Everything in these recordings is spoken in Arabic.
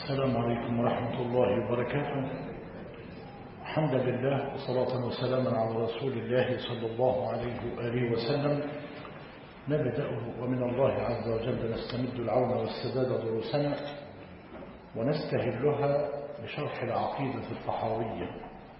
السلام عليكم ورحمة الله وبركاته. الحمد لله وصلاة وسلاما على رسول الله صلى الله عليه وآله وسلم. نبدأه ومن الله عز وجل نستمد العون والسداد دروسنا ونستهلها بشرح العقيدة الطحاوية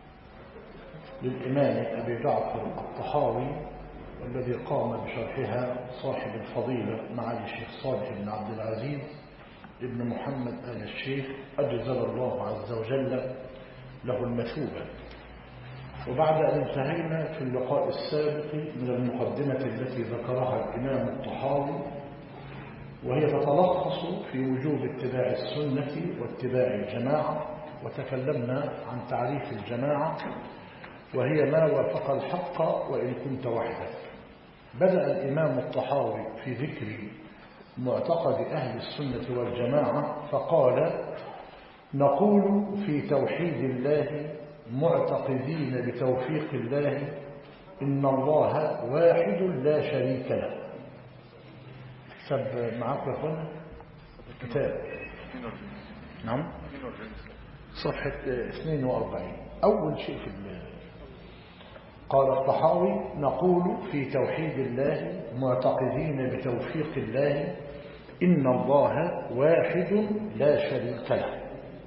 للإمام أبي جعفر الطحاوي، والذي قام بشرحها صاحب الفضيلة معالي الشيخ صالح بن عبد العزيز ابن محمد آل الشيخ أجزل الله عز وجل له المثوبة. وبعد أن انتهينا في اللقاء السابق من المقدمة التي ذكرها الإمام الطحاوي، وهي تتلخص في وجوب اتباع السنة واتباع الجماعة، وتكلمنا عن تعريف الجماعة وهي ما وافق الحق وإن كنت وحدك. بدأ الإمام الطحاوي في ذكر معتقد أهل السنة والجماعة فقال: نقول في توحيد الله معتقدين بتوفيق الله إن الله واحد لا شريك له. سب معاكم يا أخوانا الكتاب، نعم، صفحة 42. أول شيء في قال الطحاوي: نقول في توحيد الله معتقدين بتوفيق الله إن الله واحد لا شريك له.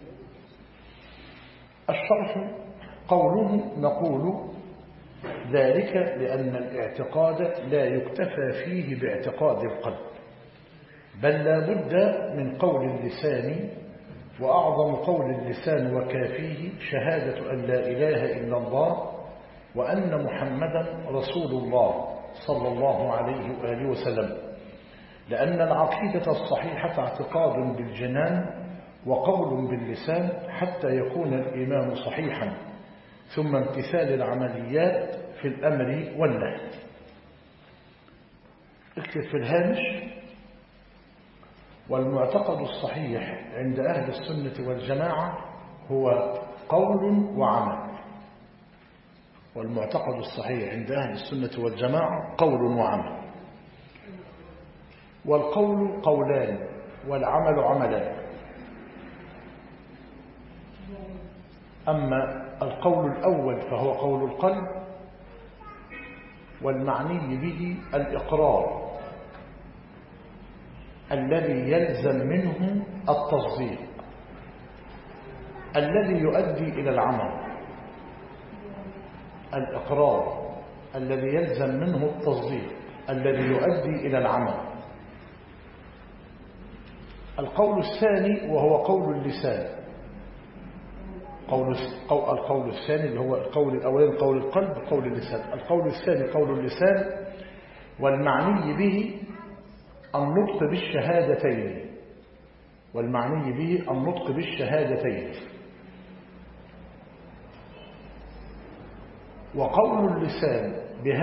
الشرح: قوله نقول ذلك لأن الاعتقاد لا يكتفى فيه باعتقاد القلب، بل لا بد من قول اللسان، وأعظم قول اللسان وكافيه شهادة أن لا إله إلا الله وأن محمدا رسول الله صلى الله عليه وآله وسلم، لأن العقيدة الصحيحة اعتقاد بالجنان وقول باللسان حتى يكون الإيمان صحيحا، ثم امتثال العمليات في الأمر والنهي. اكتب في الهامش: والمعتقد الصحيح عند أهل السنة والجماعة هو قول وعمل. والمعتقد الصحيح عند أهل السنة والجماعة قول وعمل، والقول قولان والعمل عملان. أما القول الأول فهو قول القلب، والمعني به الإقرار الذي يلزم منه التصديق الذي يؤدي إلى العمل. الإقرار الذي يلزم منه التصديق الذي يؤدي إلى العمل. القول الثاني وهو قول اللسان. القول الثاني اللي هو القول الأولين قول القلب، قول اللسان. القول الثاني قول اللسان، والمعني به النطق بالشهادتين. والمعني به النطق بالشهادتين. وقول اللسان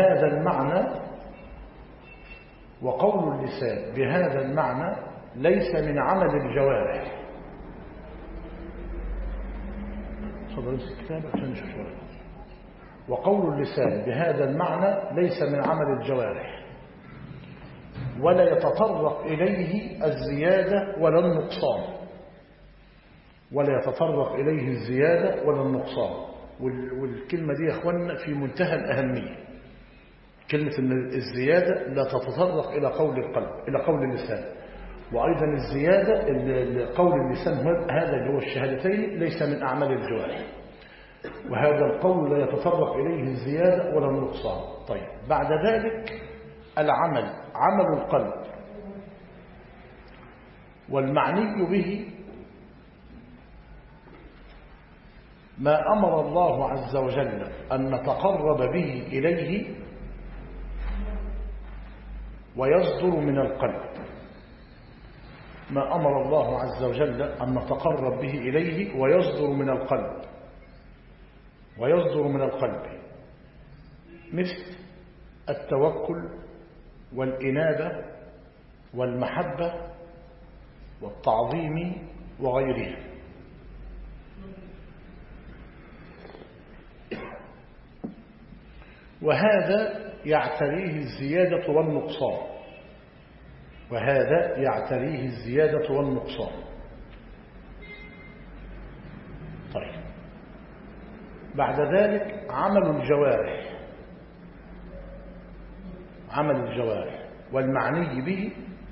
بهذا المعنى ليس من عمل الجوارح. وقول اللسان بهذا المعنى ليس من عمل الجوارح، ولا يتطرق إليه الزيادة ولا النقصان. والكلمة دي يا أخوانا في منتهى الأهمية. كلمة أن الزيادة لا تتطرق إلى قول القلب، إلى قول اللسان. وأيضا الزيادة قول اللسان هذا اللي هو الشهادتين ليس من أعمال الجوارح، وهذا القول لا يتطرق إليه الزيادة ولا النقصان. طيب، بعد ذلك العمل، عمل القلب، والمعني به ما أمر الله عز وجل أن نتقرب به إليه ويصدر من القلب. ما أمر الله عز وجل أن نتقرب به إليه ويصدر من القلب، مثل التوكل والإنابة والمحبة والتعظيم وغيرها. وهذا يعتريه الزيادة والنقصان. بعد ذلك عمل الجوارح. عمل الجوارح والمعني به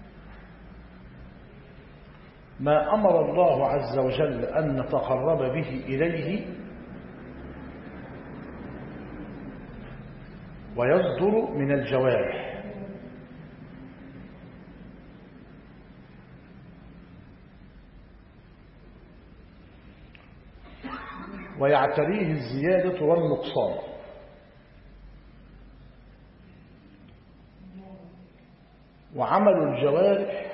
ما أمر الله عز وجل أن نتقرب به إليه ويصدر من الجوارح، ويعتريه الزيادة والنقصان. وعمل الجوارح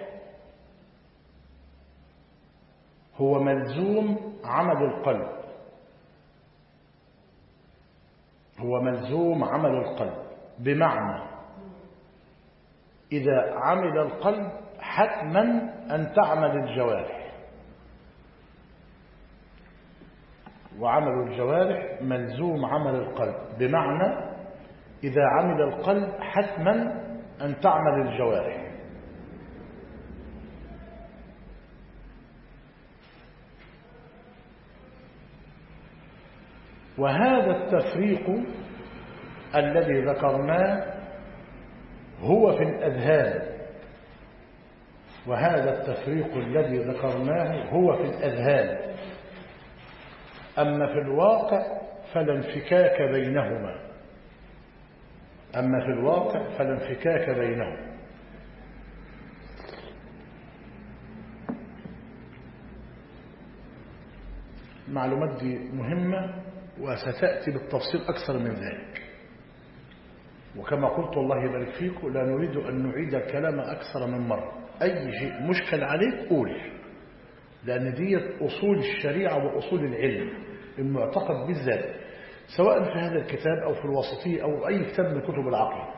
هو ملزوم عمل القلب، هو ملزوم عمل القلب، بمعنى إذا عمل القلب حتما أن تعمل الجوارح. وعمل الجوارح ملزوم عمل القلب، بمعنى إذا عمل القلب حتما أن تعمل الجوارح. وهذا التفريق الذي ذكرناه هو في الأذهان، وهذا التفريق الذي ذكرناه هو في الأذهان، أما في الواقع فلا انفكاك بينهما، أما في الواقع فلا انفكاك بينهما. المعلومات دي مهمة وستأتي بالتفصيل أكثر من ذلك. وكما قلت الله يبارك فيكم لا نريد أن نعيد الكلام أكثر من مرة. أي شيء مشكل عليك قول، لأن دي أصول الشريعة وأصول العلم المعتقد بالذات، سواء في هذا الكتاب أو في الوسطية أو أي كتاب من كتب العقيدة.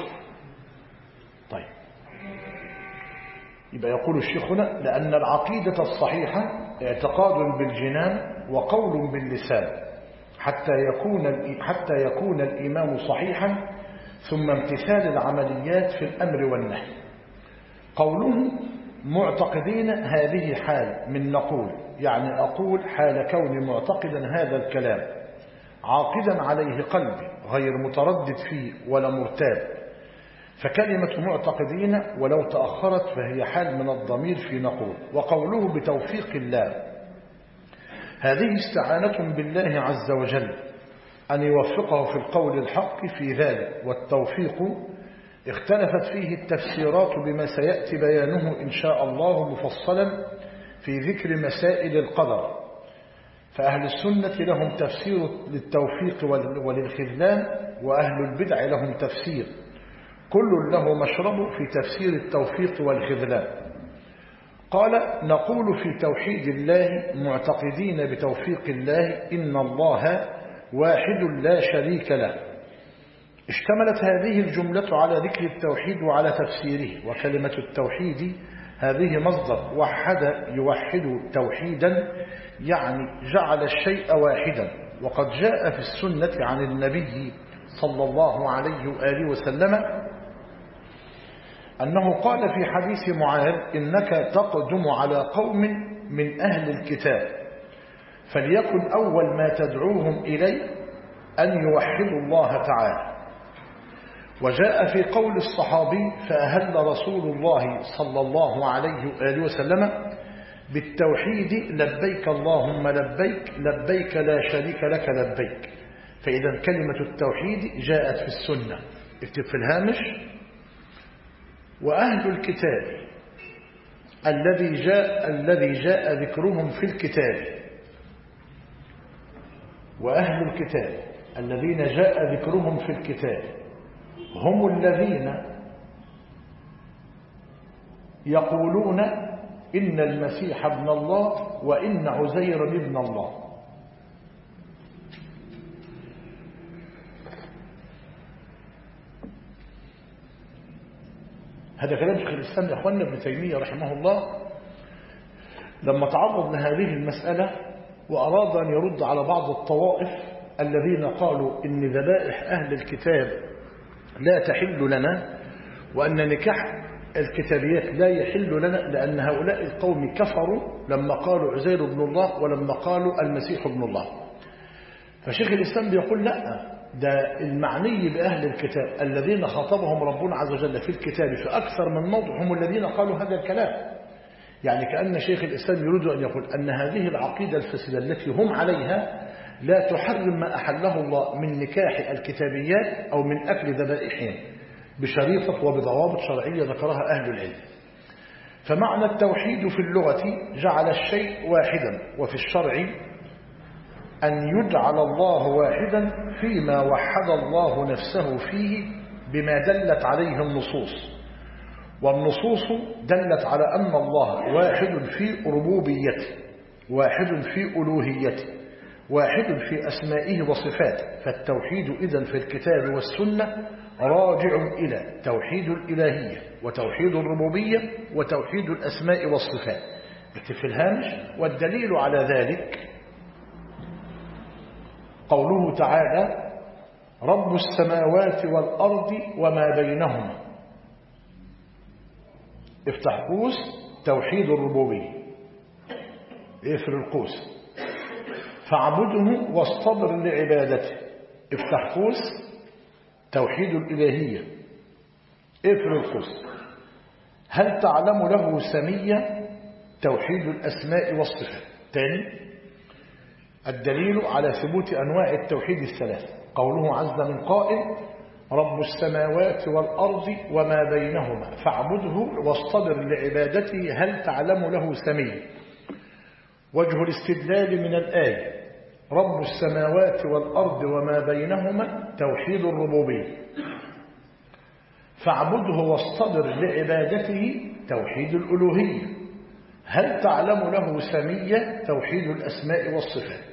طيب، يبقى يقول الشيخ هنا: لأن العقيدة الصحيحة اعتقاد بالجنان وقول باللسان حتى يكون الإيمان صحيحا، ثم امتثال العمليات في الأمر والنهي. قوله معتقدين هذه حال من نقول، يعني أقول حال كوني معتقدا هذا الكلام عاقدا عليه قلبي غير متردد فيه ولا مرتاب. فكلمة معتقدين ولو تأخرت فهي حال من الضمير في نقول. وقوله بتوفيق الله، هذه استعانة بالله عز وجل أن يوفقه في القول الحق في ذلك. والتوفيق اختلفت فيه التفسيرات بما سيأتي بيانه إن شاء الله مفصلا في ذكر مسائل القدر. فأهل السنة لهم تفسير للتوفيق وللخذلان، وأهل البدع لهم تفسير، كل له مشرب في تفسير التوفيق والخذلان. قال: نقول في توحيد الله معتقدين بتوفيق الله إن الله واحد لا شريك له. اشتملت هذه الجملة على ذكر التوحيد وعلى تفسيره. وكلمة التوحيد هذه مصدر وحد يوحد توحيدا، يعني جعل الشيء واحدا. وقد جاء في السنة عن النبي صلى الله عليه وآله وسلم أنه قال في حديث معاذ: إنك تقدم على قوم من أهل الكتاب، فليكن أول ما تدعوهم إليه أن يوحدوا الله تعالى. وجاء في قول الصحابي: فأهل رسول الله صلى الله عليه وآله وسلم بالتوحيد: لبيك اللهم لبيك، لبيك لا شريك لك لبيك. فإذا كلمة التوحيد جاءت في السنة. اكتب في الهامش: وأهل الكتاب الذي جاء ذكرهم في الكتاب. وأهل الكتاب الذين جاء ذكرهم في الكتاب هم الذين يقولون إن المسيح ابن الله وإن عزير ابن الله. هذا كلام شيخ الإسلام يا أخواننا ابن تيمية رحمه الله لما تعرض لهذه المسألة وأراد أن يرد على بعض الطوائف الذين قالوا إن ذبائح أهل الكتاب لا تحل لنا، وأن نكاح الكتابيات لا يحل لنا، لأن هؤلاء القوم كفروا لما قالوا عزير ابن الله ولما قالوا المسيح ابن الله. فشيخ الإسلام بيقول لا، ده المعني بأهل الكتاب الذين خاطبهم ربنا عز وجل في الكتاب في أكثر من موضع هم الذين قالوا هذا الكلام. يعني كأن شيخ الإسلام يريد أن يقول أن هذه العقيدة الفاسدة التي هم عليها لا تحرم ما أحله الله من نكاح الكتابيات أو من أكل ذبائحهم بشريطة وبضوابط شرعية ذكرها أهل العلم. فمعنى التوحيد في اللغة جعل الشيء واحدا، وفي الشرع أن يجعل الله واحدا فيما وحد الله نفسه فيه بما دلت عليه النصوص، والنصوص دلت على أن الله واحد في ربوبيته، واحد في ألوهيته، واحد في أسمائه وصفاته. فالتوحيد إذن في الكتاب والسنة راجع إلى توحيد الإلهية وتوحيد الربوبية وتوحيد الأسماء والصفات. اكتب في الهامش: والدليل على ذلك قوله تعالى: رب السماوات والأرض وما بينهما. افتح قوس توحيد الربوبية، اقفل القوس. فاعبده واصطبر لعبادته، افتح قوس توحيد الإلهية، اقفل القوس. هل تعلم له سمية؟ توحيد الأسماء والصفات. تاني: الدليل على ثبوت أنواع التوحيد الثلاث قوله عز من قائل: رب السماوات والأرض وما بينهما فاعبده واصطبر لعبادته هل تعلم له سمية. وجه الاستدلال من الآية: رب السماوات والأرض وما بينهما توحيد الربوبية، فاعبده واصطبر لعبادته توحيد الألوهية، هل تعلم له سمية توحيد الأسماء والصفات.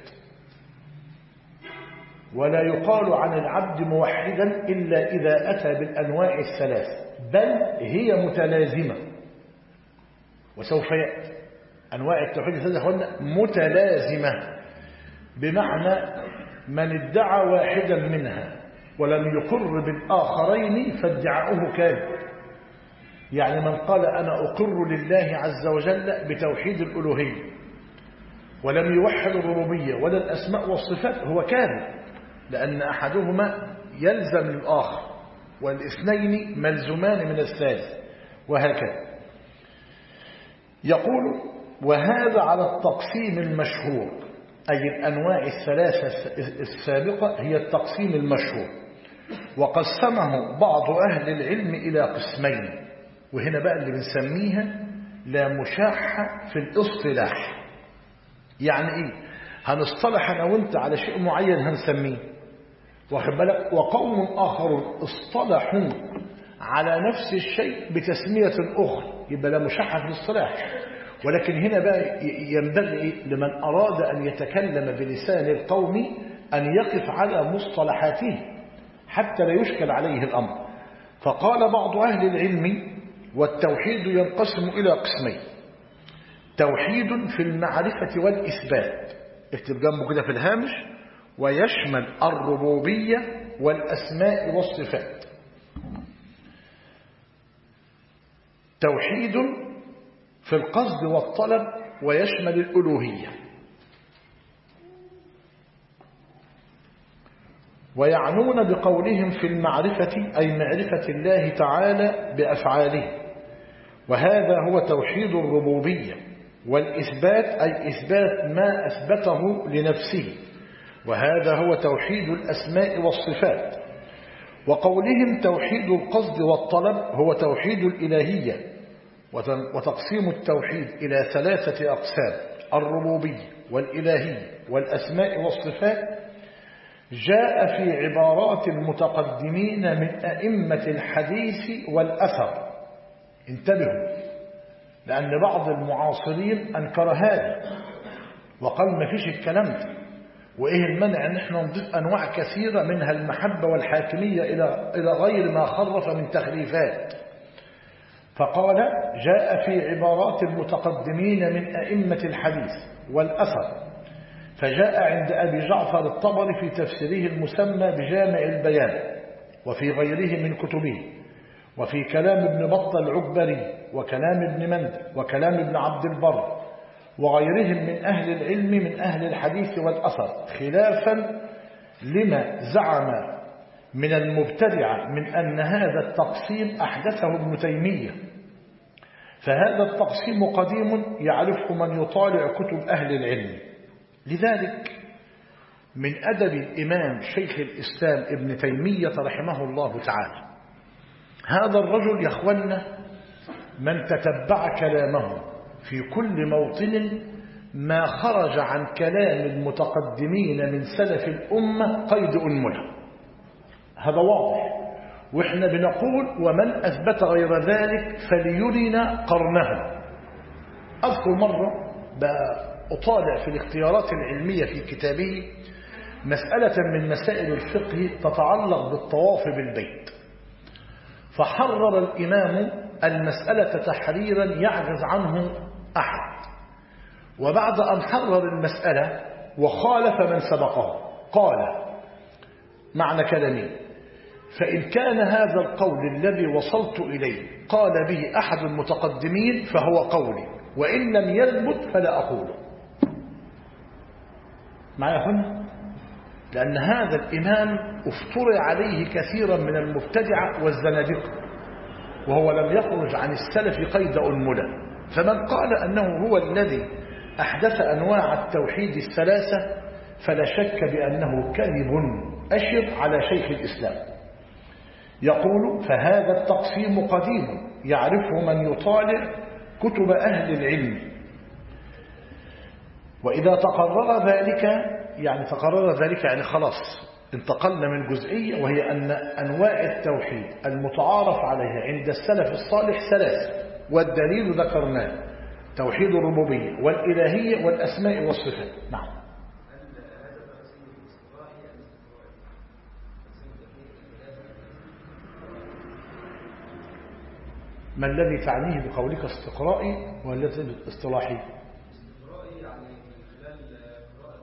ولا يقال عن العبد موحدا إلا إذا أتى بالأنواع الثلاث، بل هي متلازمة. وسوف يأتي أنواع التوحيد الثلاثة متلازمة، بمعنى من ادعى واحدا منها ولم يقر بالآخرين فادعاؤه كاذب. يعني من قال أنا أقر لله عز وجل بتوحيد الألوهية ولم يوحد الربوبية ولا الأسماء والصفات هو كاذب، لأن أحدهما يلزم الآخر والاثنين ملزمان من الثالث، وهكذا. يقول: وهذا على التقسيم المشهور، أي الأنواع الثلاثة السابقة هي التقسيم المشهور. وقسمه بعض أهل العلم إلى قسمين، وهنا بقى اللي بنسميها لا مشاحة في الاصطلاح. يعني إيه؟ هنصطلح أنا وإنت على شيء معين هنسميه، واخد بالك، وقوم آخرون اصطلحوا على نفس الشيء بتسمية أخرى، يبقى لا مشاحة في الاصطلاح. ولكن هنا بقى ينبغي لمن أراد أن يتكلم بلسان القوم أن يقف على مصطلحاته حتى لا يشكل عليه الأمر. فقال بعض أهل العلم: والتوحيد ينقسم إلى قسمين: توحيد في المعرفة والإثبات، اكتب جنبه كده في الهامش، ويشمل الربوبية والأسماء والصفات. توحيد في القصد والطلب ويشمل الألوهية. ويعنون بقولهم في المعرفة أي معرفة الله تعالى بأفعاله، وهذا هو توحيد الربوبية. والإثبات أي إثبات ما أثبته لنفسه، وهذا هو توحيد الأسماء والصفات. وقولهم توحيد القصد والطلب هو توحيد الإلهية. وتقسيم التوحيد إلى ثلاثة أقسام: الربوبية والإلهية والأسماء والصفات جاء في عبارات المتقدمين من أئمة الحديث والأثر. انتبهوا، لأن بعض المعاصرين أنكر هذا وقال ما فيش الكلام ده، وإيه المنع أن احنا نضيف أنواع كثيرة منها المحبة والحاكمية إلى غير ما خرف من تخريفات. فقال: جاء في عبارات المتقدمين من أئمة الحديث والأثر، فجاء عند أبي جعفر الطبري في تفسيره المسمى بجامع البيان، وفي غيره من كتبه، وفي كلام ابن بطة العكبري، وكلام ابن مندى، وكلام ابن عبد البر، وغيرهم من أهل العلم من أهل الحديث والأثر، خلافا لما زعم من المبتدعة من أن هذا التقسيم أحدثه ابن تيمية، فهذا التقسيم قديم يعرفه من يطالع كتب أهل العلم. لذلك من أدب الإمام شيخ الإسلام ابن تيمية رحمه الله تعالى، هذا الرجل يا أخوانا من تتبع كلامه في كل موطن ما خرج عن كلام المتقدمين من سلف الأمة قيد أنملة، هذا واضح. وإحنا بنقول ومن أثبت غير ذلك فليرنا قرنه. أذكر مرة أطالع في الاختيارات العلمية في كتابه مسألة من مسائل الفقه تتعلق بالطواف بالبيت، فحرر الإمام المسألة تحريرا يعجز عنه أحد، وبعد أن حرر المسألة وخالف من سبقه قال معنى كلامي: فإن كان هذا القول الذي وصلت إليه قال به أحد المتقدمين فهو قولي، وإن لم يثبت فلا أقوله. معي هنا؟ لأن هذا الإمام افترى عليه كثيرا من المبتدعة والزنادقة، وهو لم يخرج عن السلف قيد أنملة. فمن قال أنه هو الذي أحدث أنواع التوحيد الثلاثة فلا شك بأنه كذب أشر على شيخ الإسلام. يقول: فهذا التقسيم قديم يعرفه من يطالع كتب أهل العلم، وإذا تقرر ذلك يعني خلاص انتقلنا من جزئية، وهي أن أنواع التوحيد المتعارف عليها عند السلف الصالح ثلاثة، والدليل ذكرناه: توحيد الربوبية والإلهية والأسماء والصفات. نعم. ما الذي تعنيه بقولك استقرائي والذي اصطلاحي؟ استقرائي يعني من خلال قراءة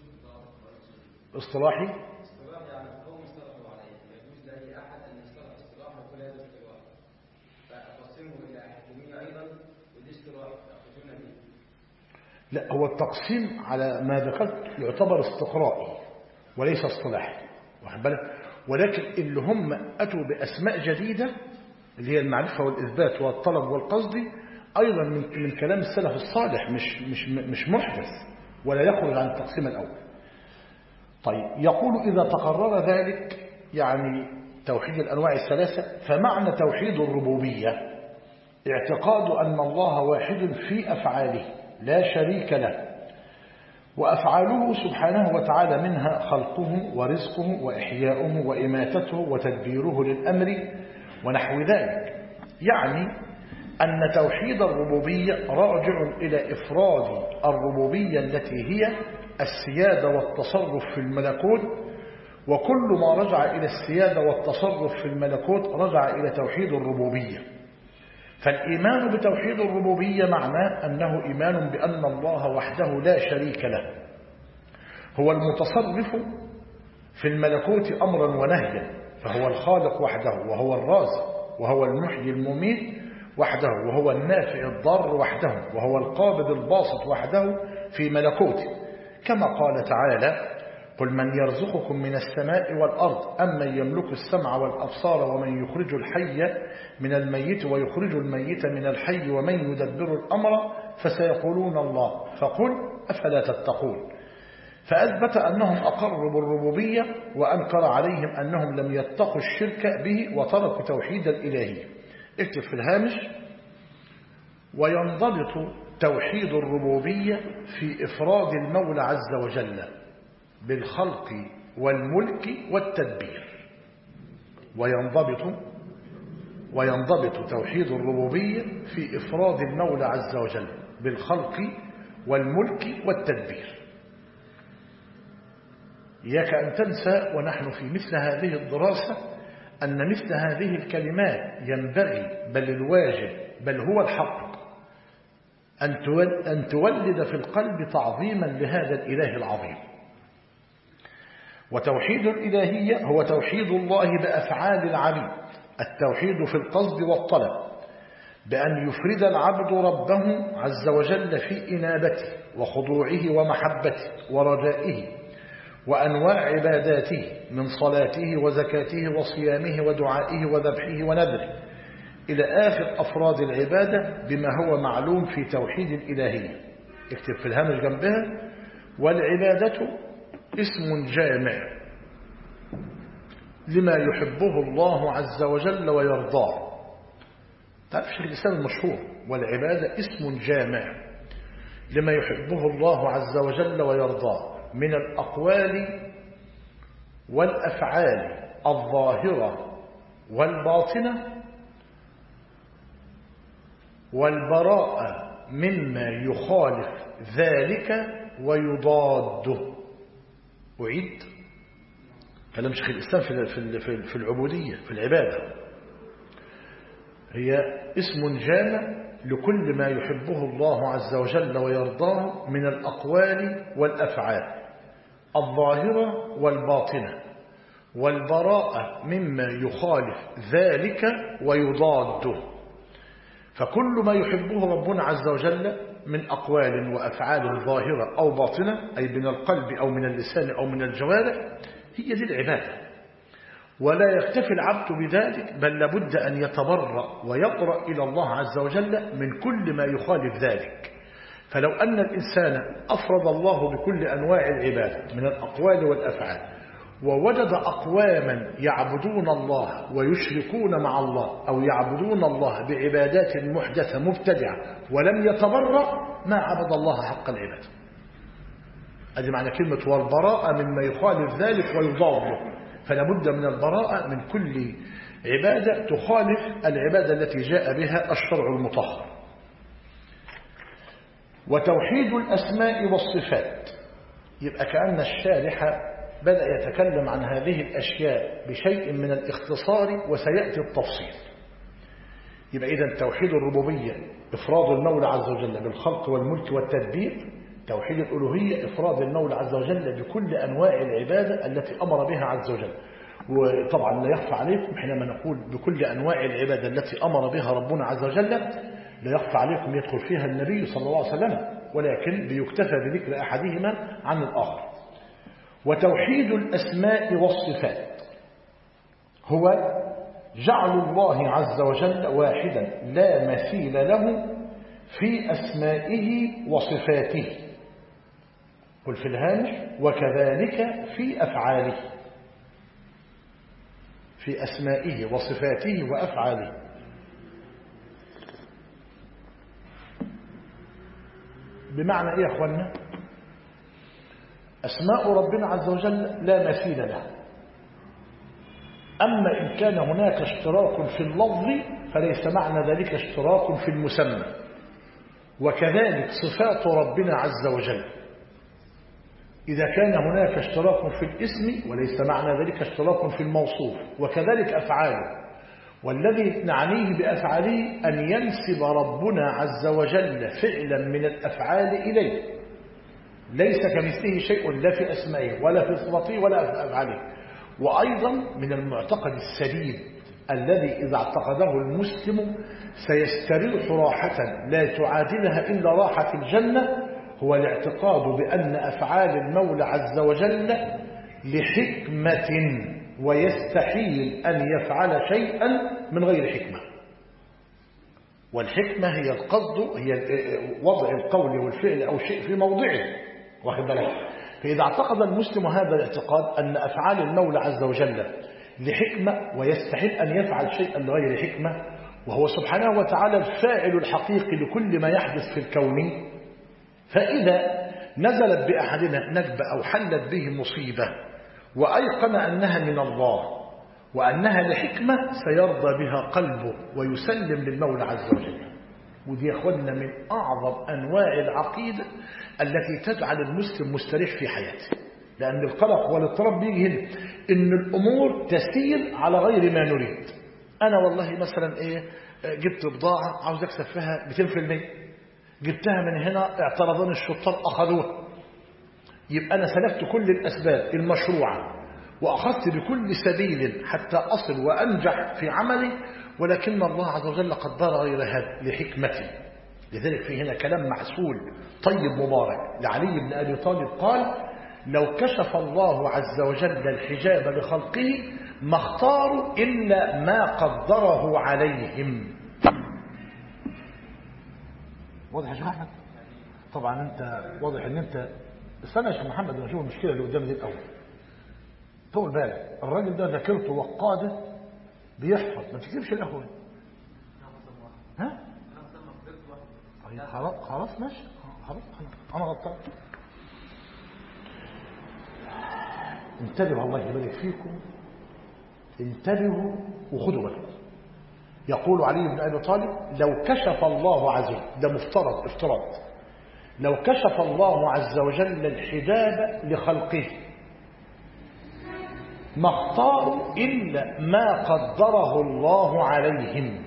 اصطلاحي يعني قوم اصطلحوا عليه، يجوز لأي أحد أن يصطلح اصطلاح وكل هذا اصطلاح، فأقسمه إلى حكمية أيضا، ودي اصطلاح تأخذون به. لا، هو التقسيم على ما ذكرت يعتبر استقرائي وليس اصطلاحي، واخد بالك؟ ولكن اللي هم أتوا بأسماء جديدة اللي هي المعرفة والإثبات والطلب والقصد أيضا من كلام السلف الصالح، مش محدث ولا يخرج عن التقسيم الأول. طيب، يقول: إذا تقرر ذلك يعني توحيد الأنواع الثلاثة، فمعنى توحيد الربوبية اعتقاد أن الله واحد في أفعاله لا شريك له، وأفعاله سبحانه وتعالى منها خلقه ورزقه وإحياؤه وإماتته وتدبيره للأمر ونحو ذلك. يعني أن توحيد الربوبية راجع إلى إفراد الربوبية التي هي السيادة والتصرف في الملكوت، وكل ما رجع إلى السيادة والتصرف في الملكوت رجع إلى توحيد الربوبية. فالإيمان بتوحيد الربوبية معناه أنه إيمان بأن الله وحده لا شريك له هو المتصرف في الملكوت أمرا ونهيا، فهو الخالق وحده، وهو الرازق، وهو المحيي المميت وحده، وهو النافع الضار وحده، وهو القابض الباسط وحده في ملكوته، كما قال تعالى: قل من يرزقكم من السماء والأرض أمن يملك السمع والأبصار ومن يخرج الحي من الميت ويخرج الميت من الحي ومن يدبر الأمر فسيقولون الله فقل أفلا تتقون. فأثبت أنهم أقروا بالربوبية، وأنكر عليهم أنهم لم يتقوا الشرك به وتركوا توحيد الإلهية. اكتب في الهامش: وينضبط توحيد الربوبية في إفراد المولى عز وجل بالخلق والملك والتدبير. وينضبط توحيد الربوبية في إفراد المولى عز وجل بالخلق والملك والتدبير. إياك أن تنسى ونحن في مثل هذه الدراسة أن مثل هذه الكلمات ينبغي بل الواجب بل هو الحق أن تولد في القلب تعظيما لهذا الإله العظيم. وتوحيد الإلهية هو توحيد الله بأفعال العبيد، التوحيد في القصد والطلب، بأن يفرد العبد ربه عز وجل في إنابته وخضوعه ومحبته ورجائه وأنواع عباداته من صلاته وزكاته وصيامه ودعائه وذبحه ونذره إلى آخر أفراد العبادة بما هو معلوم في توحيد الإلهية. اكتب في الهامش جنبها: والعبادة اسم جامع لما يحبه الله عز وجل ويرضاه. تعرف شيخ الإسلام المشهور: والعبادة اسم جامع لما يحبه الله عز وجل ويرضاه من الأقوال والأفعال الظاهرة والباطنة، والبراءة مما يخالف ذلك ويضاده. أعيد كلام شيخ الإسلام في العبودية في العبادة: هي اسم جامع لكل ما يحبه الله عز وجل ويرضاه من الأقوال والأفعال الظاهرة والباطنة، والبراءة مما يخالف ذلك ويضاده. فكل ما يحبه ربنا عز وجل من أقوال وأفعال ظاهرة أو باطنة، أي من القلب أو من اللسان أو من الجوارح، هي دي العبادة. ولا يكتفي العبد بذلك، بل لابد أن يتبرأ ويقرأ إلى الله عز وجل من كل ما يخالف ذلك. فلو أن الإنسان أفرض الله بكل أنواع العبادة من الأقوال والأفعال، ووجد أقواما يعبدون الله ويشركون مع الله، أو يعبدون الله بعبادات محدثة مبتدعة، ولم يتبرأ، ما عبد الله حق العبادة. هذه معنى كلمة والبراءة مما يخالف ذلك ويضاده. فلا بد من البراءة من كل عبادة تخالف العبادة التي جاء بها الشرع المطهر. وتوحيد الأسماء والصفات، يبقى كأن الشارح بدأ يتكلم عن هذه الأشياء بشيء من الاختصار وسيأتي التفصيل. يبقى إذن توحيد الربوبية إفراد المولى عز وجل بالخلق والملك والتدبير. توحيد الألوهية إفراد المولى عز وجل بكل أنواع العبادة التي أمر بها عز وجل. وطبعا لا يخفى عليكم حينما نقول بكل أنواع العبادة التي أمر بها ربنا عز وجل، لا يخفى عليكم يدخل فيها النبي صلى الله عليه وسلم، ولكن بيكتفى بذكر أحدهما عن الآخر. وتوحيد الأسماء والصفات هو جعل الله عز وجل واحدا لا مثيل له في أسمائه وصفاته. قل في الهامش: وكذلك في أفعاله، في أسمائه وصفاته وأفعاله. بمعنى إيه يا أخوانا؟ أسماء ربنا عز وجل لا مثيل له، أما إن كان هناك اشتراك في اللفظ فليس معنى ذلك اشتراك في المسمى. وكذلك صفات ربنا عز وجل، إذا كان هناك اشتراك في الاسم وليس معنى ذلك اشتراك في الموصوف. وكذلك أفعاله، والذي نعنيه بأفعاله أن ينسب ربنا عز وجل فعلا من الأفعال إليه، ليس كمثله شيء لا في أسمائه ولا في صفاته ولا في أفعاله. وأيضا من المعتقد السليم الذي إذا اعتقده المسلم سيستريح راحة لا تعادلها إلا راحة الجنة، هو الاعتقاد بأن أفعال المولى عز وجل لحكمة، ويستحيل أن يفعل شيئا من غير حكمة. والحكمة هي القصد، هي وضع القول والفعل أو شيء في موضعه، واخد بالك؟ فإذا اعتقد المسلم هذا الاعتقاد أن أفعال المولى عز وجل لحكمة، ويستحيل أن يفعل شيئا لغير حكمة، وهو سبحانه وتعالى الفاعل الحقيقي لكل ما يحدث في الكون، فإذا نزلت بأحدنا نكبة أو حلت به مصيبة وأيقن أنها من الله وأنها لحكمة، سيرضى بها قلبه ويسلم للمولى عز وجل. ودي يا أخوانا من أعظم أنواع العقيدة التي تجعل المسلم مستريح في حياته، لأن القلق والاضطراب بيجي هنا إن الأمور تسير على غير ما نريد. أنا والله مثلا جبت بضاعة عاوز أكسب فيها 200%، جبتها من هنا اعترضني الشطار أخذوها، يبقى أنا سلكت كل الأسباب المشروعة وأخذت بكل سبيل حتى أصل وأنجح في عملي، ولكن الله عز وجل قدر غير هذا لحكمته. لذلك في هنا كلام معسول طيب مبارك لعلي بن أبي طالب قال: لو كشف الله عز وجل الحجاب لخلقه ما اختاروا إلا ما قدره عليهم. واضح يا شيخ أحمد؟ طبعا أنت واضح أن أنت استنى يا شيخ محمد أنا أشوف المشكلة اللي قدامي دي الأول. طول بالك الراجل ده ذاكرته وقاده بيحفظ ما تكتبش الأخوة. ها؟ طيب خلاص ماشي خلاص أنا غلطان. انتبهوا الله يبارك فيكم، انتبهوا وخدوا بالكم. يقول علي بن أبي طالب لو كشف الله عز وجل، ده افتراض، لو كشف الله عز وجل الحجاب لخلقه ما اختاروا إلا ما قدره الله عليهم.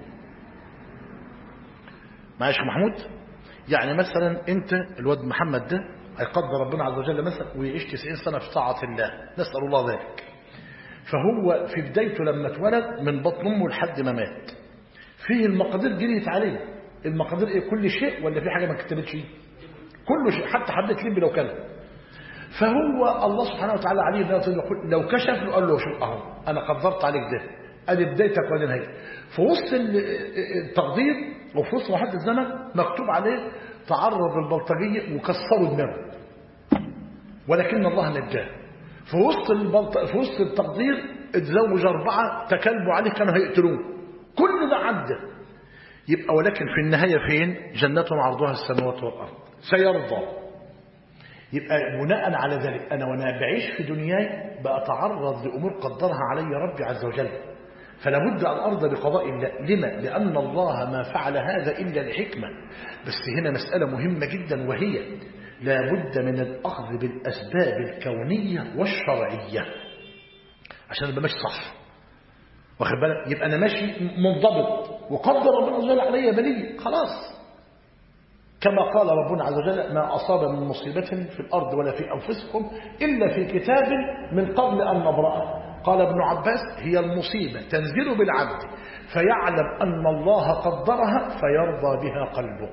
معايا يا محمود؟ يعني مثلا انت الواد محمد ده هيقدر ربنا عز وجل مثلا ويعيش 90 سنة في طاعة الله، نسأل الله ذلك. فهو في بدايته لما اتولد من بطن امه لحد ما مات فيه المقادير جريت عليه. المقادير ايه؟ كل شيء ولا في حاجة ما كتبتش؟ كل شيء، حتى حبة لب لو كان. فهو الله سبحانه وتعالى عليه يقول لو كشف له قال له شوف اهو انا قدرت عليك ده، ادي بدايتك وادي نهايتك. في وسط التقدير وفي وسط مرحله الزمن مكتوب عليه تعرض للبلطجيه وكسروا دماغه ولكن الله نجاه. في وسط التقدير اتزوج 4 تكلبوا عليه كانوا هيقتلوه. كل ده عدى. يبقى ولكن في النهايه فين؟ جنة عرضها السماوات والارض سيرضى. يبقى بناء على ذلك أنا وأنا بعيش في دنياي بأتعرض لأمور قدرها علي ربي عز وجل، فلا بد أن أرضى بقضاء الله. لما؟ لأن الله ما فعل هذا إلا لحكمة. بس هنا مسألة مهمة جدا وهي لا بد من الأخذ بالأسباب الكونية والشرعية عشان أبقى ماشي صح. واخد بالك؟ يبقى أنا ماشي منضبط وقدر ربنا عز وجل علي بلي خلاص. كما قال ربنا عز وجل ما أصاب من مصيبة في الأرض ولا في أنفسكم إلا في كتاب من قبل أن نبرأه. قال ابن عباس هي المصيبة تنزل بالعبد فيعلم أن الله قدرها فيرضى بها قلبه.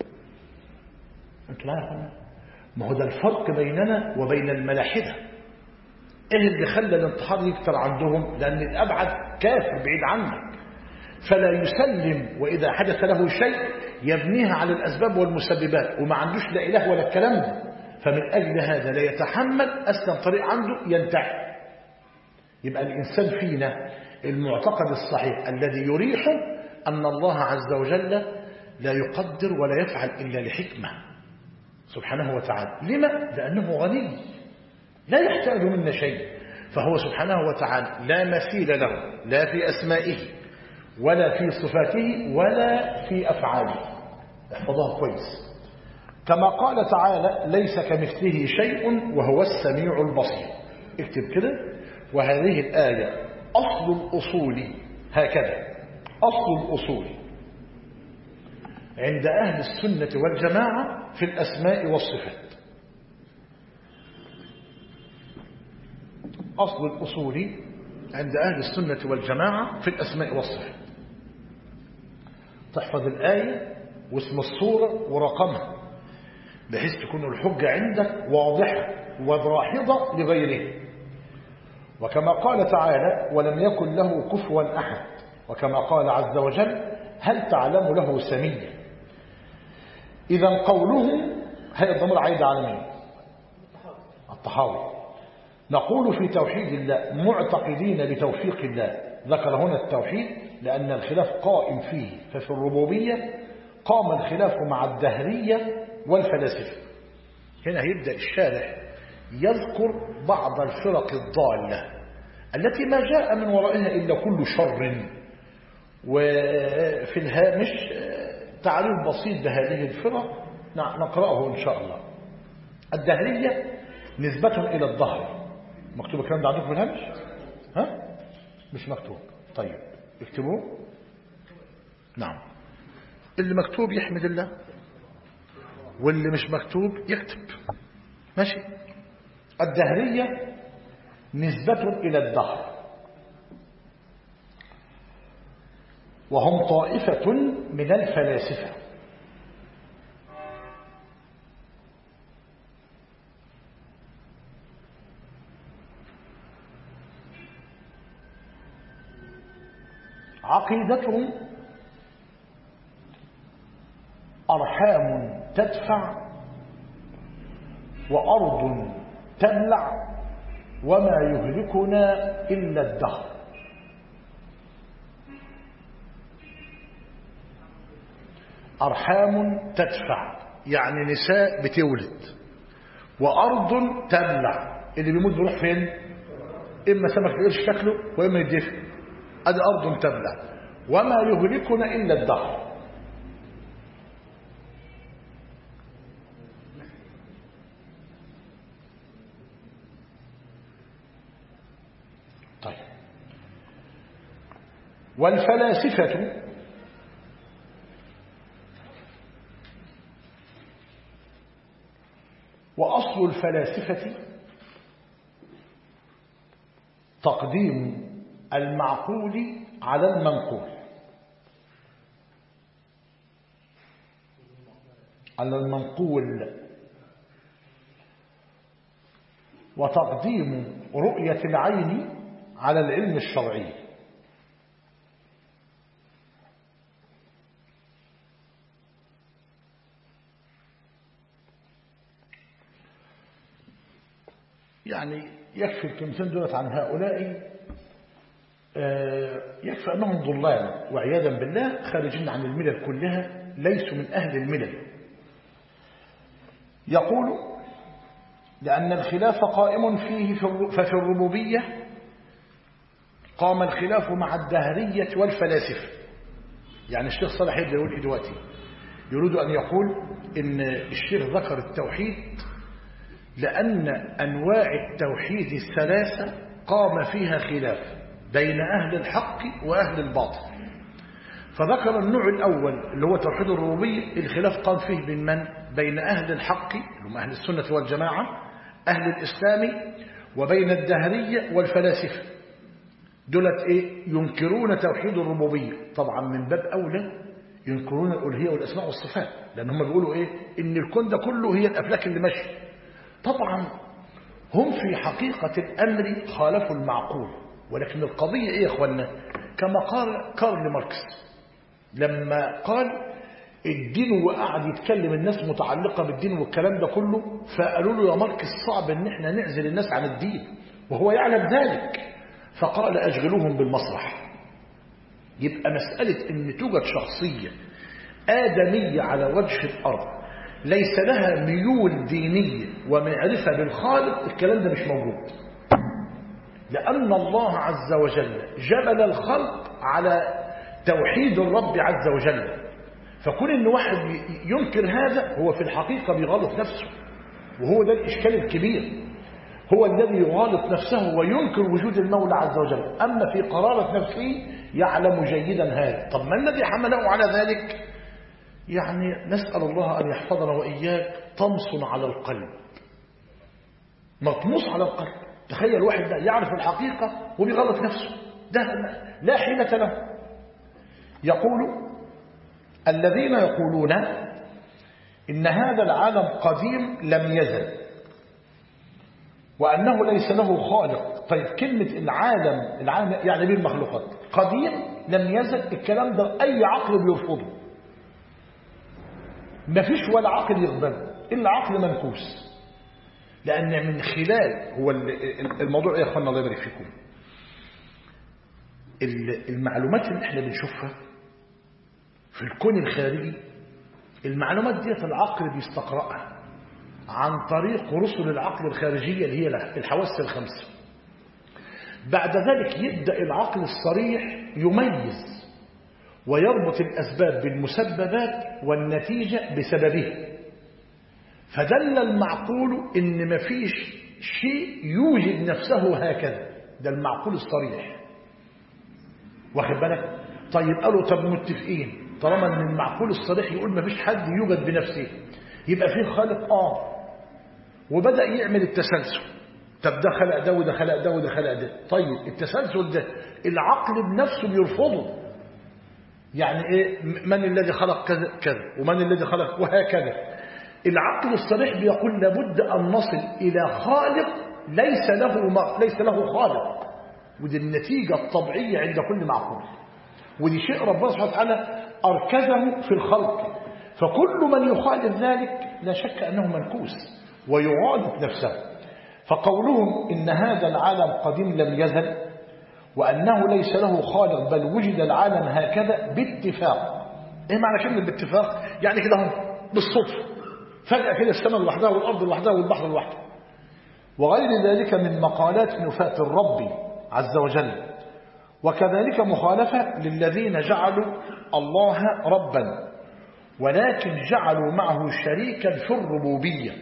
أنتم معايا؟ ما هو ده الفرق بيننا وبين الملاحدة. إيه اللي خلى الانتحار يكتر عندهم؟ لأن الأبعد كافر بعيد عنك فلا يسلم، وإذا حدث له شيء يبنيها على الأسباب والمسببات وما عندوش لا إله ولا الكلام ده. فمن أجل هذا لا يتحمل أسلم طريق عنده ينتهي. يبقى الإنسان فينا المعتقد الصحيح الذي يريحه أن الله عز وجل لا يقدر ولا يفعل إلا لحكمة سبحانه وتعالى. لما؟ لأنه غني لا يحتاج منا شيء. فهو سبحانه وتعالى لا مثيل له لا في أسمائه ولا في صفاته ولا في أفعاله. احفظها كويس. كما قال تعالى ليس كمثله شيء وهو السميع البصير. اكتب كده. وهذه الآية أصل الأصول هكذا أصل الأصول عند أهل السنة والجماعة في الأسماء والصفات. أصل الأصول عند أهل السنة والجماعة في الأسماء والصفات. تحفظ الآية واسم الصورة ورقمها بحيث تكون الحجة عندك واضحة وضاحضة لغيره. وكما قال تعالى ولم يكن له كفوا أحد. وكما قال عز وجل هل تعلم له سميا. إذا قولهم هي الضمير عايد على مين؟ الطحاوي. نقول في توحيد الله معتقدين بتوفيق الله. ذكر هنا التوحيد لأن الخلاف قائم فيه. ففي الربوبية قام الخلاف مع الدهرية والفلاسفة. هنا هيبدأ الشارح يذكر بعض الفرق الضالة التي ما جاء من ورائها إلا كل شر. وفي الهامش تعريف بسيط بهذه الفرق نقرأه إن شاء الله. الدهرية نسبة إلى الظهر. مكتوب الكلام ده عندكم في الهامش؟ ها؟ مش مكتوب. طيب اكتبوه. نعم اللي مكتوب يحمد الله واللي مش مكتوب يكتب. ماشي. الدهرية نسبة إلى الدهر وهم طائفة من الفلاسفة. عقيدتهم أرحام تدفع وأرض تبلع وما يهلكنا إلا الدهر. أرحام تدفع يعني نساء بتولد، وأرض تبلع اللي بيموت بيروح فين؟ إما سمك القرش شكله وإما يدفع. أدي أرض تبلع وما يهلكنا إلا الدهر. طيب، والفلاسفة وأصل الفلاسفة تقديم المعقول على المنقول، وتقديم رؤية العين على العلم الشرعي. يعني يكفي الكلمتين دولت عن هؤلاء، يكفي أنهم ضلال وعياذا بالله خارجين عن الملل كلها، ليسوا من أهل الملل. يقول لأن الخلاف قائم فيه ففي الربوبية قام الخلاف مع الدهرية والفلاسفة. يعني الشيخ صالح يقول إيه دلوقتي؟ يريد أن يقول إن الشيخ ذكر التوحيد لأن أنواع التوحيد الثلاثة قام فيها خلاف بين أهل الحق وأهل الباطل. فذكر النوع الأول اللي هو توحيد الربوبية، الخلاف قام فيه بين أهل الحق اللي هم أهل السنة والجماعة أهل الإسلام، وبين الدهرية والفلاسفة. دولت إيه؟ ينكرون توحيد الربوبية، طبعا من باب أولى ينكرون الألوهية والأسماء والصفات، لأن هم بيقولوا إيه؟ إن الكون ده كله هي الأفلاك اللي ماشيه. طبعا هم في حقيقة الأمر خالفوا المعقول، ولكن القضية إيه يا أخوانا؟ كما قال كارل ماركس لما قال الدين وقعد يتكلم الناس متعلقة بالدين والكلام ده كله، فقالوا له يا ماركس صعب ان احنا نعزل الناس عن الدين وهو يعلم ذلك، فقال أشغلوهم بالمسرح. يبقى مسألة ان توجد شخصية آدمية على وجه الأرض ليس لها ميول دينية ومعرفة بالخالق، الكلام ده مش موجود، لأن الله عز وجل جبل الخلق على توحيد الرب عز وجل. فكون ان واحد ينكر هذا هو في الحقيقة بيغلط نفسه، وهو ده الإشكال الكبير. هو الذي يغالط نفسه وينكر وجود المولى عز وجل، أما في قرارة نفسه يعلم جيدا هذا. طب ما الذي حمله على ذلك؟ يعني نسأل الله أن يحفظنا وإياك طمس على القلب، مطموس على القلب. تخيل واحد ده يعرف الحقيقة وبيغلط نفسه، ده لا حيلة له. يقول الذين يقولون إن هذا العالم قديم لم يزل وأنه ليس له خالق. طيب كلمة العالم يعني بيه المخلوقات، قديم لم يزل، الكلام ده أي عقل بيرفضه، ما فيش ولا عقل يقبله إلا عقل منكوس. لأن من خلال هو الموضوع يا أخوانا الله يبارك فيكم، المعلومات اللي احنا بنشوفها في الكون الخارجي، المعلومات ديت العقل بيستقرأها عن طريق رسل العقل الخارجية اللي هي الحواس الخمسة. بعد ذلك يبدأ العقل الصريح يميز ويربط الأسباب بالمسببات والنتيجة بسببها، فدل المعقول إن مفيش شيء يوجد نفسه هكذا، ده المعقول الصريح، واخد بالك؟ طيب قالوا طب متفقين، طالما ان المعقول الصريح يقول مفيش حد يوجد بنفسه، يبقى فيه خالق وبدأ يعمل التسلسل. طب ده خلق ده وده خلق ده وده خلق ده. طيب التسلسل ده العقل بنفسه بيرفضه. يعني ايه؟ من الذي خلق كذا كذا ومن الذي خلق وهكذا. العقل الصريح بيقول لابد أن نصل إلى خالق ليس له خالق، ودي النتيجة الطبيعية عند كل معقول. ودي شيء ربنا سبحانه وتعالى أركزه في الخلق، فكل من يخالف ذلك لا شك أنه منكوس ويعاند نفسه. فقولهم إن هذا العالم قديم لم يزل وأنه ليس له خالق بل وجد العالم هكذا باتفاق. إيه معنى كلمة باتفاق؟ يعني كده هم بالصدفة فجأة كده السماء لوحدها والأرض لوحدها والبحر لوحده، وغير ذلك من مقالات نفاة الرب عز وجل. وكذلك مخالفة للذين جعلوا الله ربا ولكن جعلوا معه شريكا في الربوبية،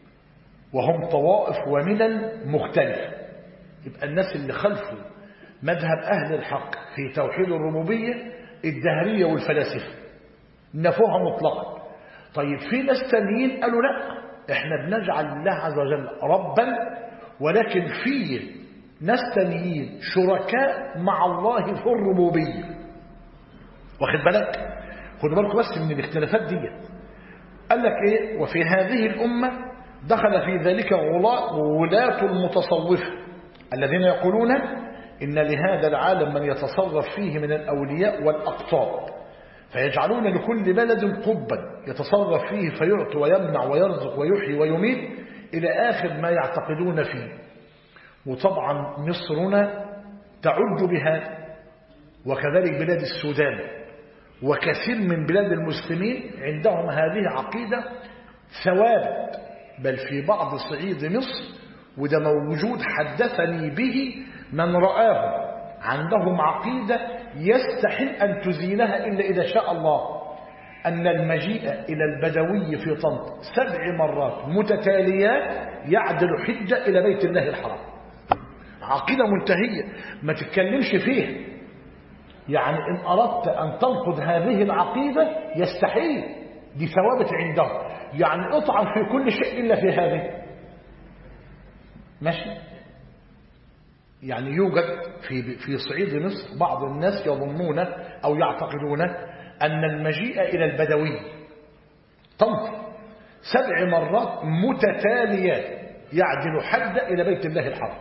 وهم طوائف وملل مختلفة. يبقى الناس اللي خلفوا مذهب أهل الحق في توحيد الربوبية الدهرية والفلاسفة نفوها مطلقا. طيب في ناس تانيين قالوا لا، احنا بنجعل الله عز وجل ربا، ولكن في ناس تانيين شركاء مع الله في الربوبية. واخد بالك؟ خدوا بالكم بس من الاختلافات دي. قال لك ايه؟ وفي هذه الأمة دخل في ذلك ولاة المتصوفة الذين يقولون إن لهذا العالم من يتصرف فيه من الأولياء والأقطاب، فيجعلون لكل بلد قبا يتصرف فيه فيعطي ويمنع ويرزق ويحيي ويميت إلى آخر ما يعتقدون فيه. وطبعا مصرنا تعد بها، وكذلك بلاد السودان وكثير من بلاد المسلمين عندهم هذه عقيدة ثوابت، بل في بعض صعيد مصر وده موجود حدثني به من رآه عندهم عقيدة يستحيل أن تزيلها إلا إذا شاء الله، أن المجيء إلى البدوي في طنطا 7 مرات متتاليات يعدل حجة إلى بيت الله الحرام. عقيدة منتهية ما تتكلمش فيها. يعني إن أردت أن تنقض هذه العقيدة يستحيل، دي ثوابت عندهم. يعني اطعن في كل شيء إلا في هذه. ماشي؟ يعني يوجد في صعيد مصر بعض الناس يظنون أو يعتقدون أن المجيء إلى البدوي طنطا 7 مرات متتاليات يعدل حد إلى بيت الله الحرام.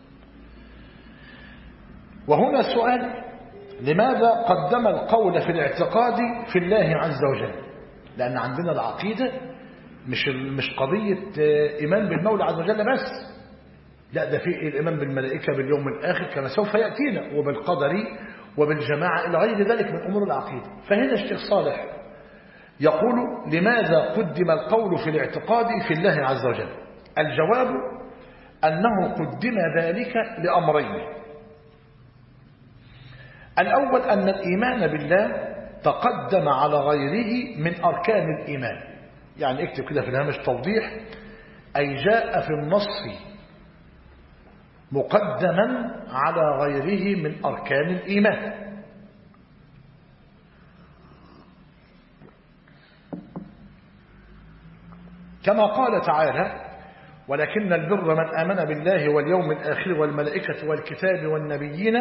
وهنا سؤال: لماذا قدم القول في الاعتقاد في الله عز وجل؟ لأن عندنا العقيدة مش قضية إيمان بالمولى عز وجل بس، لا ده في الإيمان بالملائكة باليوم الآخر كما سوف يأتينا، وبالقدر وبالجماعة إلى غير ذلك من أمور العقيدة. فهنا الشيخ صالح يقول: لماذا قدم القول في الاعتقاد في الله عز وجل؟ الجواب أنه قدم ذلك لأمرين. الأول أن الإيمان بالله تقدم على غيره من أركان الإيمان. يعني اكتب كده في الهامش توضيح: أي جاء في النص مقدما على غيره من أركان الإيمان. كما قال تعالى: ولكن البر من آمن بالله واليوم الآخر والملائكة والكتاب والنبيين،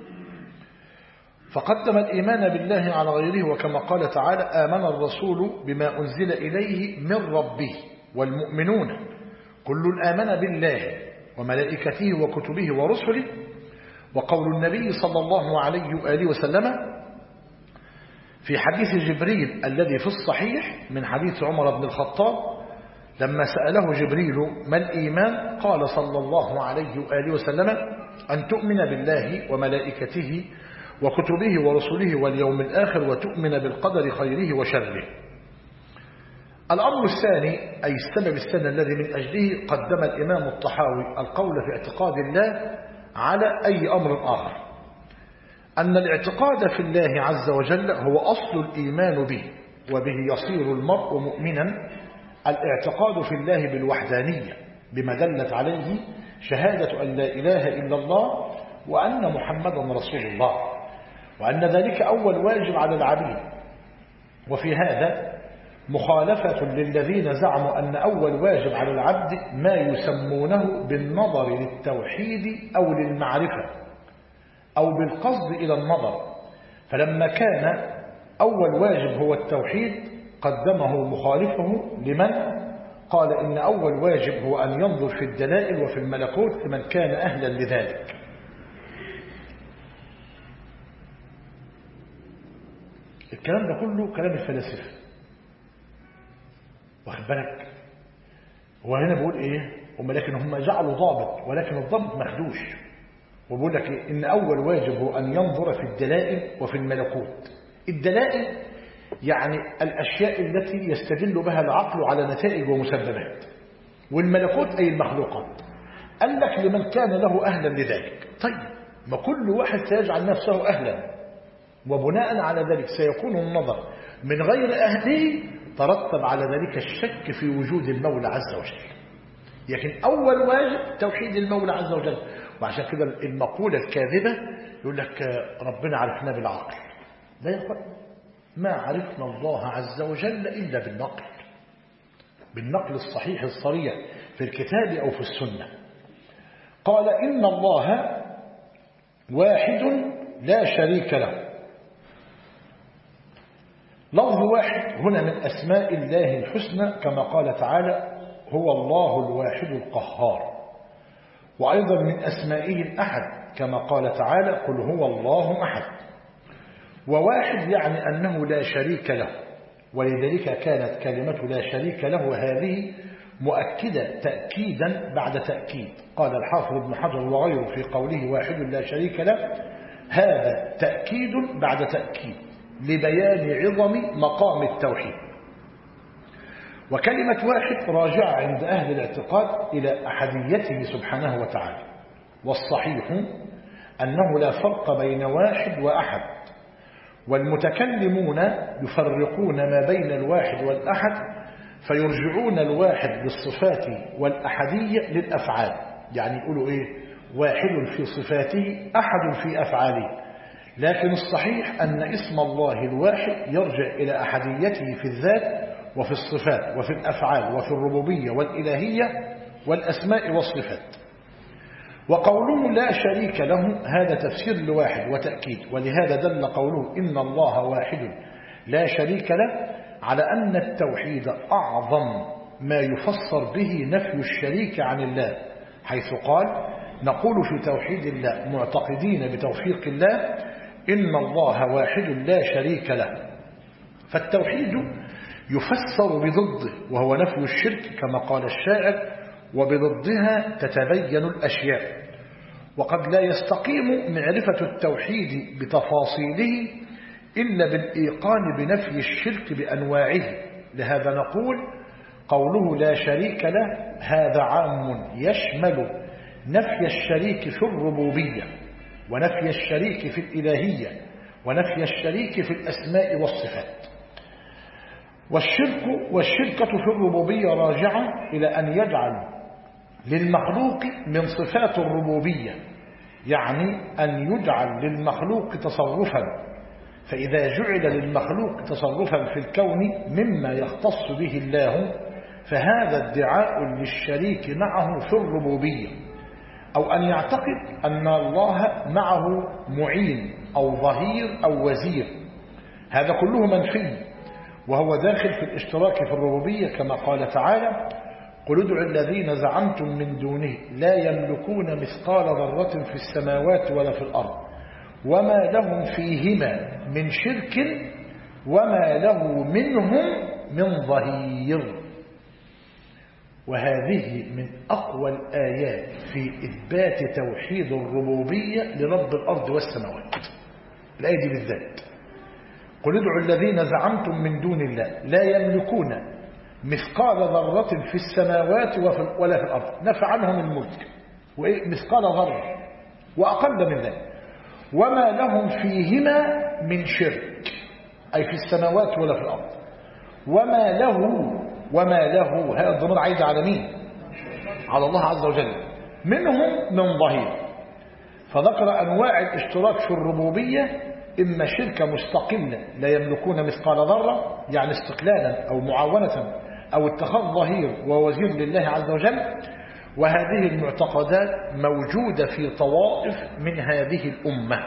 فقدم الإيمان بالله على غيره. وكما قال تعالى: آمن الرسول بما أنزل إليه من ربه والمؤمنون كل آمن بالله وملائكته وكتبه ورسله. وقول النبي صلى الله عليه وآله وسلم في حديث جبريل الذي في الصحيح من حديث عمر بن الخطاب لما سأله جبريل: ما الإيمان؟ قال صلى الله عليه وآله وسلم: أن تؤمن بالله وملائكته وكتبه ورسله واليوم الآخر وتؤمن بالقدر خيره وشره. الأمر الثاني أي السبب الثاني الذي من أجله قدم الإمام الطحاوي القول في اعتقاد الله على أي أمر آخر، أن الاعتقاد في الله عز وجل هو أصل الإيمان به، وبه يصير المرء مؤمنا. الاعتقاد في الله بالوحدانية بما دلت عليه شهادة أن لا إله إلا الله وأن محمدا رسول الله، وأن ذلك أول واجب على العبيد. وفي هذا مخالفة للذين زعموا أن أول واجب على العبد ما يسمونه بالنظر للتوحيد أو للمعرفة أو بالقصد إلى النظر. فلما كان أول واجب هو التوحيد قدمه مخالفه لمن قال إن أول واجب هو أن ينظر في الدلائل وفي الملكوت لمن كان أهلا لذلك. الكلام ده كله كلام الفلاسفة، واخد بالك؟ هو هنا بيقول ايه؟ ولكن هم جعلوا ضابط، ولكن الضابط مخدوش، وبيقول لك إيه؟ ان اول واجب هو ان ينظر في الدلائل وفي الملكوت. الدلائل يعني الاشياء التي يستدل بها العقل على نتائج ومسببات، والملكوت اي المخلوقات. قال لك لمن كان له اهلا لذلك. طيب ما كل واحد سيجعل نفسه اهلا، وبناء على ذلك سيكون النظر من غير اهله، ترتب على ذلك الشك في وجود المولى عز وجل. لكن أول واجب توحيد المولى عز وجل. وعشان كده المقولة الكاذبة يقول لك ربنا عرفنا بالعقل. لا يا أخوان، ما عرفنا الله عز وجل إلا بالنقل الصحيح الصريح في الكتاب أو في السنة. قال إن الله واحد لا شريك له. لفظ واحد هنا من أسماء الله الحسنى، كما قال تعالى هو الله الواحد القهار. وأيضا من أسمائه الأحد، كما قال تعالى قل هو الله أحد. وواحد يعني أنه لا شريك له، ولذلك كانت كلمة لا شريك له هذه مؤكدة تأكيدا بعد تأكيد. قال الحافظ ابن حجر وغيره في قوله واحد لا شريك له، هذا تأكيد بعد تأكيد لبيان عظم مقام التوحيد. وكلمة واحد راجعة عند أهل الاعتقاد إلى أحديته سبحانه وتعالى، والصحيح أنه لا فرق بين واحد وأحد، والمتكلمون يفرقون ما بين الواحد والأحد، فيرجعون الواحد للصفات والأحدية للأفعال. يعني يقولوا إيه؟ واحد في صفاته أحد في أفعاله. لكن الصحيح أن اسم الله الواحد يرجع إلى أحديته في الذات وفي الصفات وفي الأفعال وفي الربوبية والإلهية والأسماء والصفات. وقوله لا شريك له هذا تفسير لواحد وتأكيد، ولهذا دل قوله إن الله واحد لا شريك له على أن التوحيد أعظم ما يفسر به نفي الشريك عن الله، حيث قال نقول في توحيد الله معتقدين بتوفيق الله إن الله واحد لا شريك له. فالتوحيد يفسر بضده وهو نفي الشرك كما قال الشاعر وبضدها تتبين الأشياء. وقد لا يستقيم معرفة التوحيد بتفاصيله إلا بالإيقان بنفي الشرك بأنواعه. لهذا نقول قوله لا شريك له هذا عام يشمل نفي الشريك في الربوبية، ونفي الشريك في الإلهية، ونفي الشريك في الأسماء والصفات. والشركة في الربوبية راجعة إلى أن يجعل للمخلوق من صفات الربوبية، يعني أن يجعل للمخلوق تصرفا، فإذا جعل للمخلوق تصرفا في الكون مما يختص به الله فهذا ادعاء للشريك معه في الربوبية، أو أن يعتقد أن الله معه معين أو ظهير أو وزير. هذا كله منفي، وهو داخل في الاشتراك في الربوبية كما قال تعالى قل ادعوا الذين زعمتم من دونه لا يملكون مثقال ذرة في السماوات ولا في الأرض وما لهم فيهما من شرك وما له منهم من ظهير. وهذه من أقوى الآيات في إثبات توحيد الربوبية لرب الأرض والسماوات، الآية دي بالذات. قل ادعوا الذين زعمتم من دون الله لا يملكون مثقال ذرة في السماوات ولا في الأرض، نفى عنهم الملك مثقال ذرة وأقل من ذلك، وما لهم فيهما من شرك أي في السماوات ولا في الأرض، وما له هذا الضمير عايد على مين؟ على الله عز وجل، منهم من ظهير. فذكر أنواع الاشتراك في الربوبية، إما شركة مستقلة لا يملكون مثقال ذرة يعني استقلالا أو معاونة، أو اتخاذ ظهير ووزير لله عز وجل. وهذه المعتقدات موجودة في طوائف من هذه الأمة.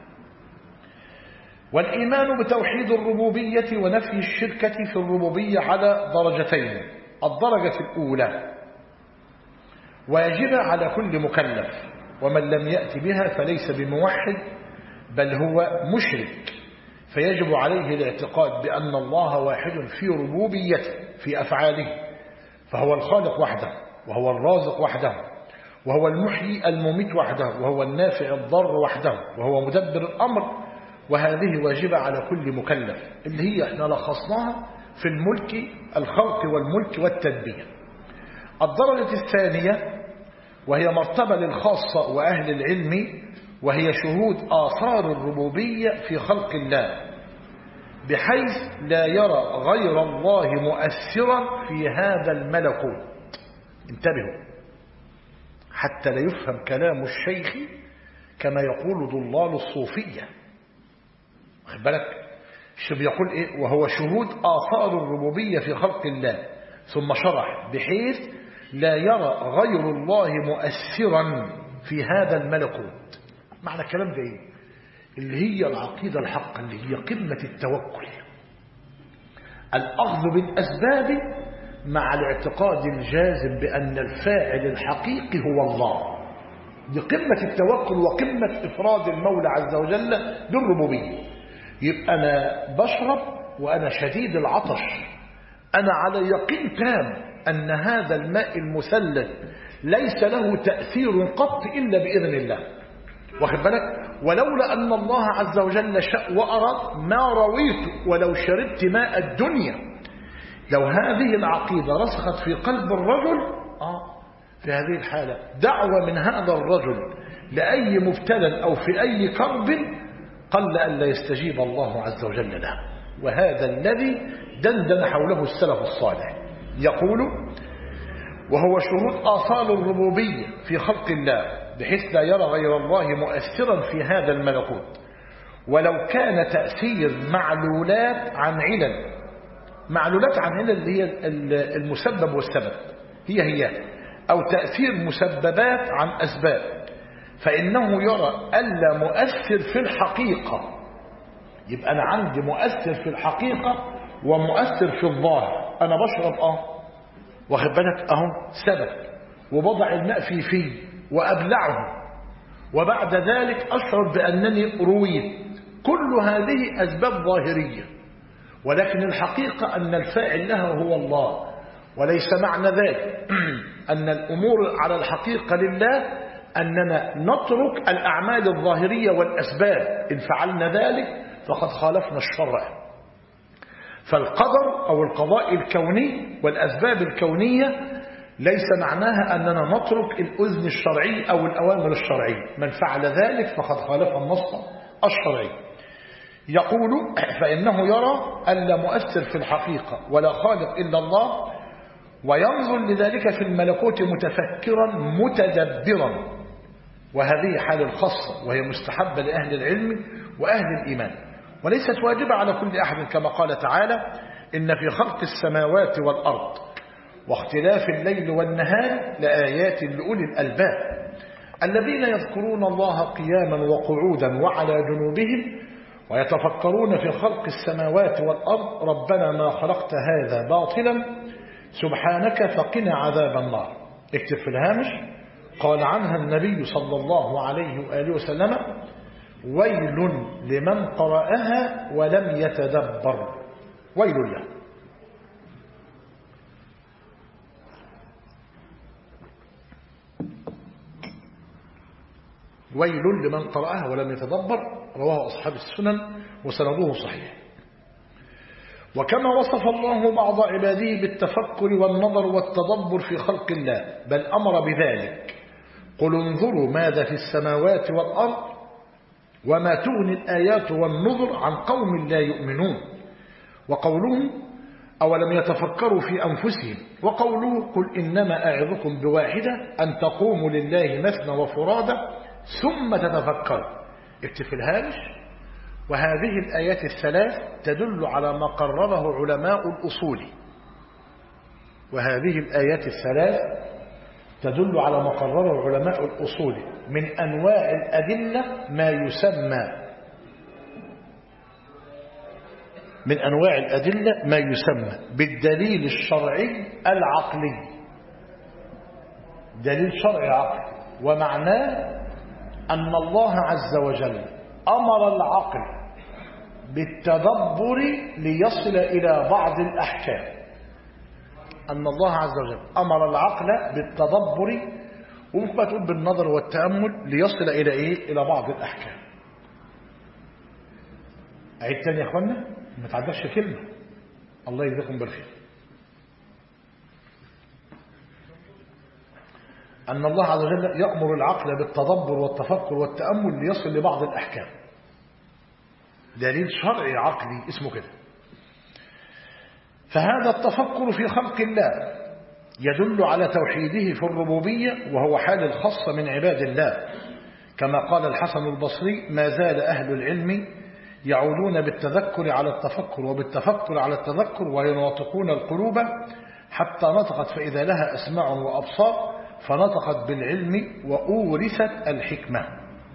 والإيمان بتوحيد الربوبية ونفي الشركة في الربوبية على درجتين. الدرجة الأولى واجبة على كل مكلف، ومن لم يأت بها فليس بموحد بل هو مشرك، فيجب عليه الاعتقاد بأن الله واحد في ربوبيته في أفعاله، فهو الخالق وحده، وهو الرازق وحده، وهو المحيي المميت وحده، وهو النافع الضار وحده، وهو مدبر الأمر. وهذه واجبة على كل مكلف، اللي هي احنا لخصناها في الملك، الخلق والملك والتدبير. الدرجة الثانية وهي مرتبة للخاصة وأهل العلم، وهي شهود آثار الربوبية في خلق الله، بحيث لا يرى غير الله مؤثرا في هذا الملكوت. انتبهوا حتى لا يفهم كلام الشيخ كما يقول ضلال الصوفية. واخد بالك؟ الشيخ بيقول ايه؟ وهو شهود آثار الربوبية في خلق الله، ثم شرح بحيث لا يرى غير الله مؤثرا في هذا الملكوت. معنى الكلام ده ايه؟ اللي هي العقيدة الحقة، اللي هي قمة التوكل، الأخذ بالأسباب مع الاعتقاد الجازم بأن الفاعل الحقيقي هو الله. دي قمة التوكل وقمة إفراد المولى عز وجل بالربوبية. يبقى أنا بشرب وأنا شديد العطش، أنا على يقين تام أن هذا الماء المثلج ليس له تأثير قط إلا بإذن الله. واخد بالك؟ ولولا أن الله عز وجل شاء وأراد ما رويت ولو شربت ماء الدنيا. لو هذه العقيدة رسخت في قلب الرجل في هذه الحالة دعوة من هذا الرجل لأي مبتلى أو في أي كرب قل أن لا يستجيب الله عز وجل له. وهذا الذي دندن حوله السلف الصالح. يقول وهو شهود آثار الربوبية في خلق الله، بحيث لا يرى غير الله مؤثرا في هذا الملكوت، ولو كان تأثير معلولات عن علل. معلولات عن علل اللي هي المسبب والسبب، هي أو تأثير مسببات عن أسباب، فإنه يرى ألا مؤثر في الحقيقة. يبقى أنا عندي مؤثر في الحقيقة ومؤثر في الظاهر. أنا بشرب واخد بالك سبب، وبضع الماء فيه وأبلعه، وبعد ذلك أشعر بأنني رويت. كل هذه أسباب ظاهرية، ولكن الحقيقة أن الفاعل لها هو الله. وليس معنى ذلك أن الأمور على الحقيقة لله أننا نترك الأعمال الظاهرية والأسباب. إن فعلنا ذلك فقد خالفنا الشرع. فالقدر أو القضاء الكوني والأسباب الكونية ليس معناها أننا نترك الأذن الشرعي أو الأوامر الشرعية. من فعل ذلك فقد خالف النص الشرعي. يقول فإنه يرى ألا مؤثر في الحقيقة ولا خالق إلا الله، وينظر لذلك في الملكوت متفكرا متدبرا. وهذه حال الخاصة، وهي مستحبة لأهل العلم وأهل الإيمان، وليست واجبة على كل أحد. كما قال تعالى إن في خلق السماوات والأرض واختلاف الليل والنهار لآيات لأولي الألباب الذين يذكرون الله قياما وقعودا وعلى جنوبهم ويتفكرون في خلق السماوات والأرض ربنا ما خلقت هذا باطلا سبحانك فقنا عذاب النار. اكتب في الهامش قال عنها النبي صلى الله عليه وآله وسلم ويل لمن قرأها ولم يتدبر. ويل له. ويل لمن قرأها ولم يتدبر. رواه أصحاب السنن وسنده صحيح. وكما وصف الله بعض عباده بالتفكر والنظر والتدبر في خلق الله، بل أمر بذلك قل انظروا ماذا في السماوات والأرض وما تغني الآيات والنذر عن قوم لا يؤمنون. وقوله أولم يتفكروا في أنفسهم. وقوله قل إنما أعظكم بواحدة أن تقوموا لله مثنى وفرادى ثم تتفكروا. اكتب في الهامش وهذه الآيات الثلاث تدل على ما قرره علماء الأصول. وهذه الآيات الثلاث تدل على ما قرره علماء الأصول من أنواع الأدلة ما يسمى بالدليل الشرعي العقلي. دليل شرعي عقلي، ومعناه أن الله عز وجل أمر العقل بالتدبر ليصل إلى بعض الأحكام. أن الله عز وجل أمر العقل بالتدبر، وممكن تقول بالنظر والتأمل، ليصل إلى إيه؟ إلى بعض الأحكام. عيد تاني يا أخوانا، ما تعدش كلمة. الله يجزاكم بالخير. أن الله عز وجل يأمر العقل بالتدبر والتفكر والتأمل ليصل لبعض الأحكام. دليل شرعي عقلي اسمه كده. فهذا التفكر في خلق الله يدل على توحيده في الربوبية، وهو حال الخاصة من عباد الله، كما قال الحسن البصري: ما زال أهل العلم يعودون بالتذكر على التفكر وبالتفكر على التذكر ويناطقون القلوب حتى نطقت فإذا لها أسماع وأبصار فنطقت بالعلم وأورثت الحكمة.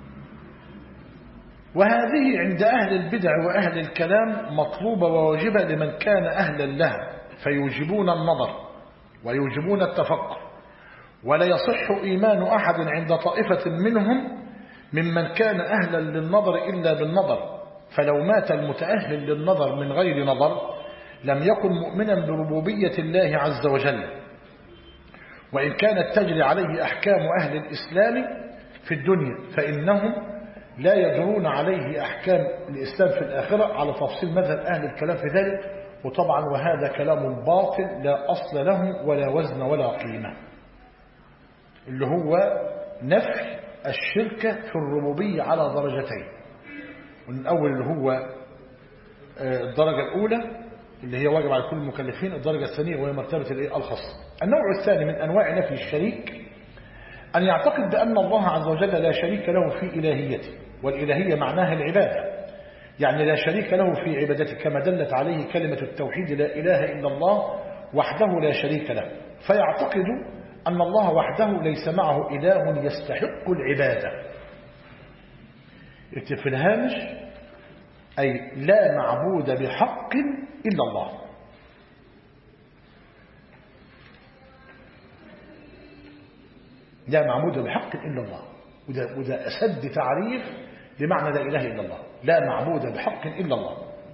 وهذه عند أهل البدع وأهل الكلام مطلوبة وواجبة لمن كان أهلا لها، فيوجبون النظر ويوجبون التفكر. ولا يصح إيمان أحد عند طائفة منهم ممن كان أهلا للنظر إلا بالنظر، فلو مات المتأهل للنظر من غير نظر لم يكن مؤمنا بربوبية الله عز وجل، وإن كانت تجري عليه أحكام أهل الإسلام في الدنيا، فإنهم لا يجرون عليه أحكام الإسلام في الآخرة، على تفصيل مذهب أهل الكلام في ذلك. وطبعا وهذا كلام باطل لا أصل له ولا وزن ولا قيمة، اللي هو نفي الشرك في الربوبية على درجتين. الأول اللي هو الدرجة الأولى اللي هي واجب على كل المكلفين، الدرجة الثانية وهي مرتبة الخاصة. النوع الثاني من أنواع نفي الشريك أن يعتقد بأن الله عز وجل لا شريك له في إلهيته، والإلهية معناها العبادة، يعني لا شريك له في عبادته، كما دلت عليه كلمة التوحيد: لا إله إلا الله وحده لا شريك له. فيعتقد أن الله وحده ليس معه إله يستحق العبادة. اكتب في الهامش: أي لا معبود بحق إلا الله. لا معبود بحق إلا الله، وده أسد تعريف لمعنى لا إله إلا الله، لا معبود بحق إلا الله.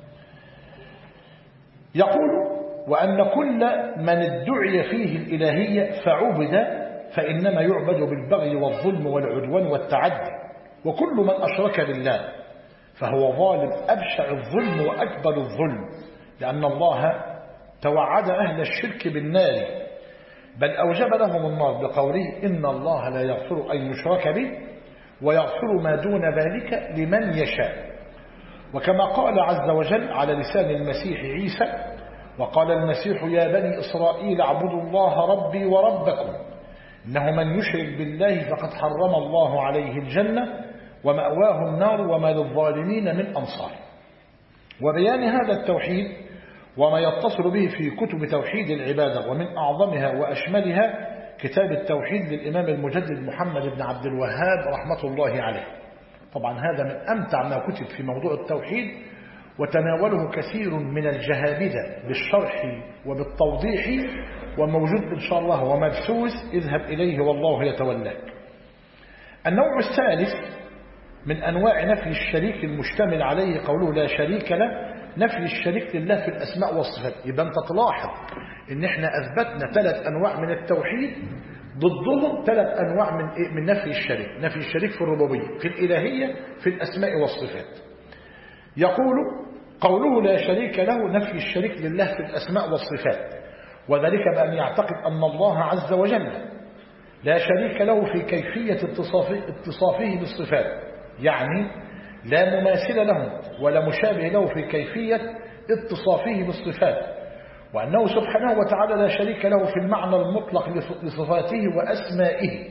يقول: وأن كل من ادعي فيه الإلهية فعبد فإنما يعبد بالبغي والظلم والعدوان والتعدي، وكل من أشرك بالله فهو ظالم أبشع الظلم وأكبر الظلم، لأن الله توعد أهل الشرك بالنار، بل أوجب لهم النار بقوله: إن الله لا يغفر أن يشرك به ويغفر ما دون ذلك لمن يشاء. وكما قال عز وجل على لسان المسيح عيسى: وقال المسيح يا بني إسرائيل اعبدوا الله ربي وربكم إنه من يشرك بالله فقد حرم الله عليه الجنة ومأواه النار وما للظالمين من أنصار. وبيان هذا التوحيد وما يتصل به في كتب توحيد العبادة، ومن أعظمها وأشملها كتاب التوحيد للإمام المجدد محمد بن عبد الوهاب رحمة الله عليه. طبعا هذا من أمتع ما كتب في موضوع التوحيد، وتناوله كثير من الجهابذة بالشرح وبالتوضيح، وموجود إن شاء الله ومبثوث، اذهب إليه والله يتولاك. النوع الثالث من أنواع نفي الشريك المشتمل عليه قوله لا شريك له، نفي الشريك لله في الأسماء والصفات. يبقى أنت تلاحظ إن إحنا أثبتنا 3 أنواع من التوحيد، ضدهم 3 أنواع من نفي الشريك. نفي الشريك في الربوبية، في الإلهية، في الأسماء والصفات. يقول: قوله لا شريك له نفي الشريك لله في الأسماء والصفات، وذلك بأن يعتقد أن الله عز وجل لا شريك له في كيفية اتصافه بالصفات، يعني لا مماثل له ولا مشابه له في كيفية اتصافه بالصفات، وأنه سبحانه وتعالى لا شريك له في المعنى المطلق لصفاته وأسمائه،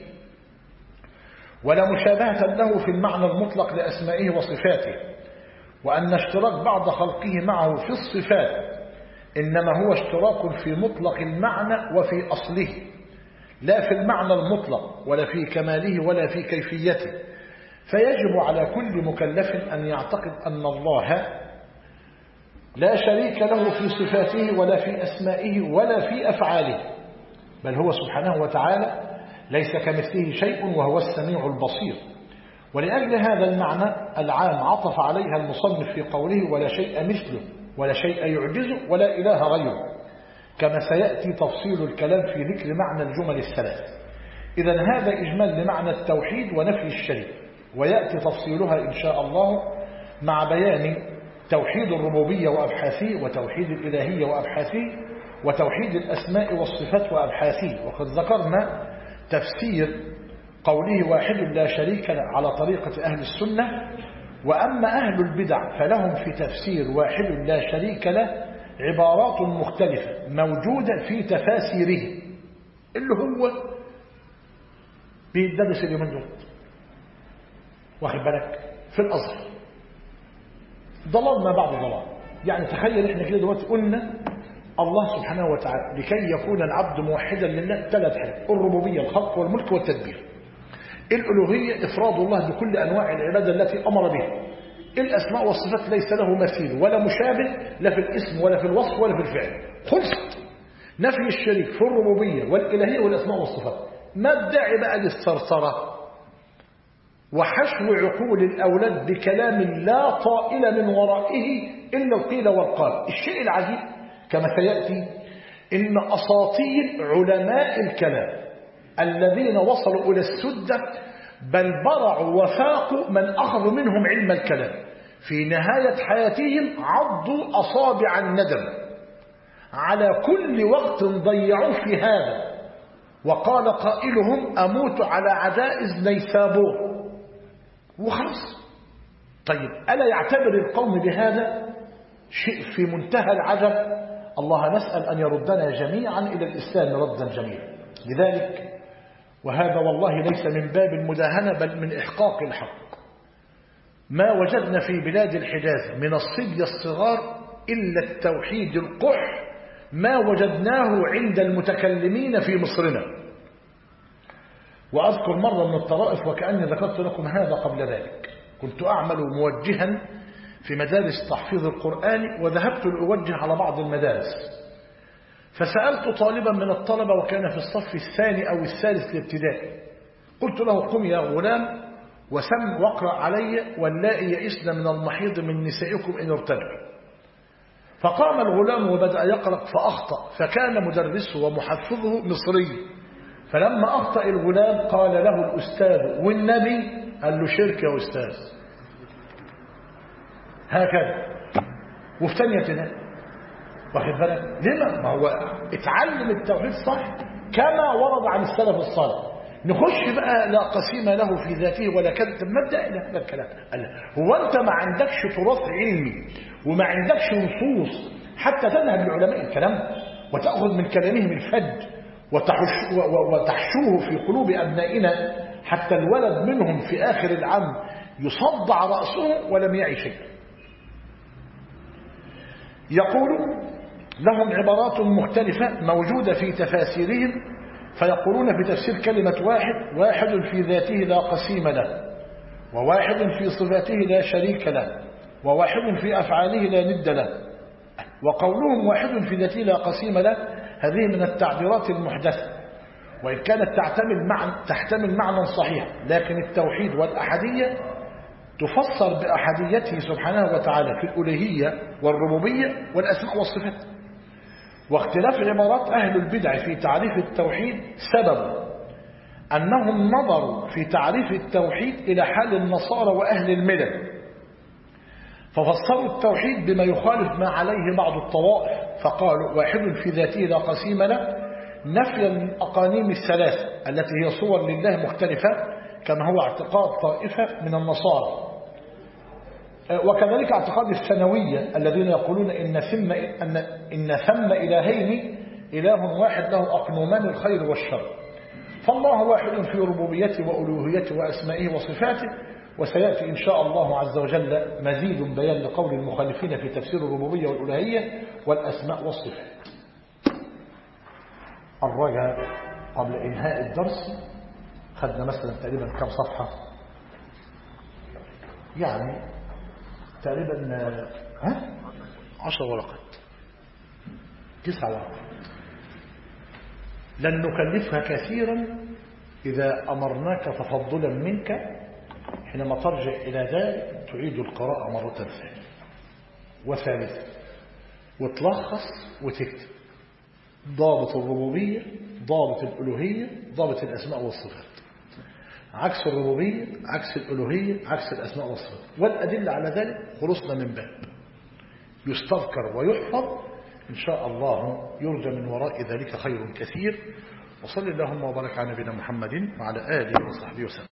ولا مشابهة له في المعنى المطلق لأسمائه وصفاته، وأن اشتراك بعض خلقه معه في الصفات إنما هو اشتراك في مطلق المعنى وفي أصله، لا في المعنى المطلق ولا في كماله ولا في كيفيته. فيجب على كل مكلف أن يعتقد أن الله لا شريك له في صفاته ولا في أسمائه ولا في أفعاله، بل هو سبحانه وتعالى ليس كمثله شيء وهو السميع البصير. ولأجل هذا المعنى العام عطف عليها المصنف في قوله ولا شيء مثله ولا شيء يعجزه ولا إله غيره، كما سيأتي تفصيل الكلام في ذكر معنى الجمل الثلاث. إذن هذا إجمال لمعنى التوحيد ونفي الشريك، ويأتي تفصيلها إن شاء الله مع بيان توحيد الربوبية وأبحاثه، وتوحيد الإلهية وأبحاثه، وتوحيد الأسماء والصفات وأبحاثه. وقد ذكرنا تفسير قوله واحد لا شريك له على طريقة أهل السنة. وأما أهل البدع فلهم في تفسير واحد لا شريك له عبارات مختلفة موجودة في تفاسيره، اللي هو بيدرس اليومين دول، واخد بالك، في الأزهر. ضلال ما بعد ضلال. يعني تخيل احنا كده دلوقتي قلنا الله سبحانه وتعالى لكي يكون العبد موحدا لله ثلاث حاجات: الربوبية، الخلق والملك والتدبير. الألوهية إفراد الله بكل أنواع العبادة التي أمر بها. الأسماء والصفات ليس له مثيل ولا مشابه، لا في الاسم ولا في الوصف ولا في الفعل. خلصت. نفي الشريك في الربوبية والإلهية والأسماء والصفات. ما ادعي بقى للثرثرة وحشو عقول الأولاد بكلام لا طائل من ورائه إلا القيل والقال. الشيء العجيب كما سيأتي إن أساطير علماء الكلام الذين وصلوا إلى السدة بل برعوا وفاقوا من أخذوا منهم علم الكلام في نهاية حياتهم عضوا أصابع الندم على كل وقت ضيعوه في هذا. وقال قائلهم أموت على عجائز نيسابور وخلص. طيب ألا يعتبر القوم بهذا شيء في منتهى العجب؟ الله نسأل أن يردنا جميعا إلى الإسلام ردا جميلا. لذلك وهذا والله ليس من باب المداهنة بل من إحقاق الحق، ما وجدنا في بلاد الحجاز من الصبية الصغار إلا التوحيد القح ما وجدناه عند المتكلمين في مصرنا. وأذكر مرة من الطرائف وكأني ذكرت لكم هذا قبل ذلك، كنت أعمل موجها في مدارس تحفيظ القرآن وذهبت لأوجه على بعض المدارس، فسألت طالبا من الطلبة وكان في الصف الثاني أو الثالث الابتدائي، قلت له قم يا غلام وسم واقرأ علي واللائي يئسن من المحيض من نسائكم إن ارتدوا. فقام الغلام وبدأ يقرأ فأخطأ، فكان مدرسه ومحفظه مصري، فلما أخطأ الغلام قال له الأستاذ والنبي، قال له شرك يا أستاذ. هكذا. وفي ثانية تنام، واخد بالك لما ما هو اتعلم التوحيد صح كما ورد عن السلف الصالح. نخش بقى لا قسيم له في ذاته ولا كذب. مبدأ إلى هذا الكلام. هو أنت ما عندكش تراث علمي وما عندكش نصوص حتى تذهب لعلماء الكلام وتأخذ من كلامهم الفج وتحشوه في قلوب أبنائنا حتى الولد منهم في آخر العام يصدع رأسه ولم يعي شيء. يقول لهم عبارات مختلفة موجودة في تفاسيرهم، فيقولون في تفسير كلمة واحد: واحد في ذاته لا قسيم له، وواحد في صفاته لا شريك له، وواحد في أفعاله لا ند له. وقولهم واحد في ذاته لا قسيم له هذه من التعبيرات المحدثة، وإن كانت تحتمل معنى صحيح، لكن التوحيد والأحدية تفسر بأحديته سبحانه وتعالى في الألوهية والربوبية والأسماء والصفات. واختلاف عبارات أهل البدع في تعريف التوحيد سبب أنهم نظروا في تعريف التوحيد إلى حال النصارى وأهل الملل، ففسروا التوحيد بما يخالف ما عليه بعض الطوائف، فقالوا واحد في ذاته لا قسيم له نفيا للأقانيم الثلاثة التي هي صور لله مختلفة كما هو اعتقاد طائفة من النصارى. وكذلك اعتقاد الثانوية الذين يقولون إن ثم إلهين، إله واحد له أقنومان الخير والشر. فالله واحد في ربوبيته وألوهيته وأسمائه وصفاته. وسيأتي إن شاء الله عز وجل مزيد بيان لقول المخالفين في تفسير الربوبية والألوهية والأسماء والصفات. الرجاء قبل إنهاء الدرس خدنا مثلا تقريبا كم صفحة؟ يعني تقريبا 10 ورقات 9 ورقات. لن نكلفها كثيرا إذا أمرناك تفضلا منك حينما ترجع إلى ذلك تعيد القراءة مرة ثانية وثالثة وتلخص وتكتب ضابط الربوبية، ضابط الألوهية، ضابط الأسماء والصفات. عكس الربوبية، عكس الألوهية، عكس الأسماء والصفات. والأدلة على ذلك خلصنا من باب يستذكر ويحفظ إن شاء الله، يرجى من وراء ذلك خير كثير. وصل اللهم وبارك على نبينا محمد وعلى آله وصحبه وسلم.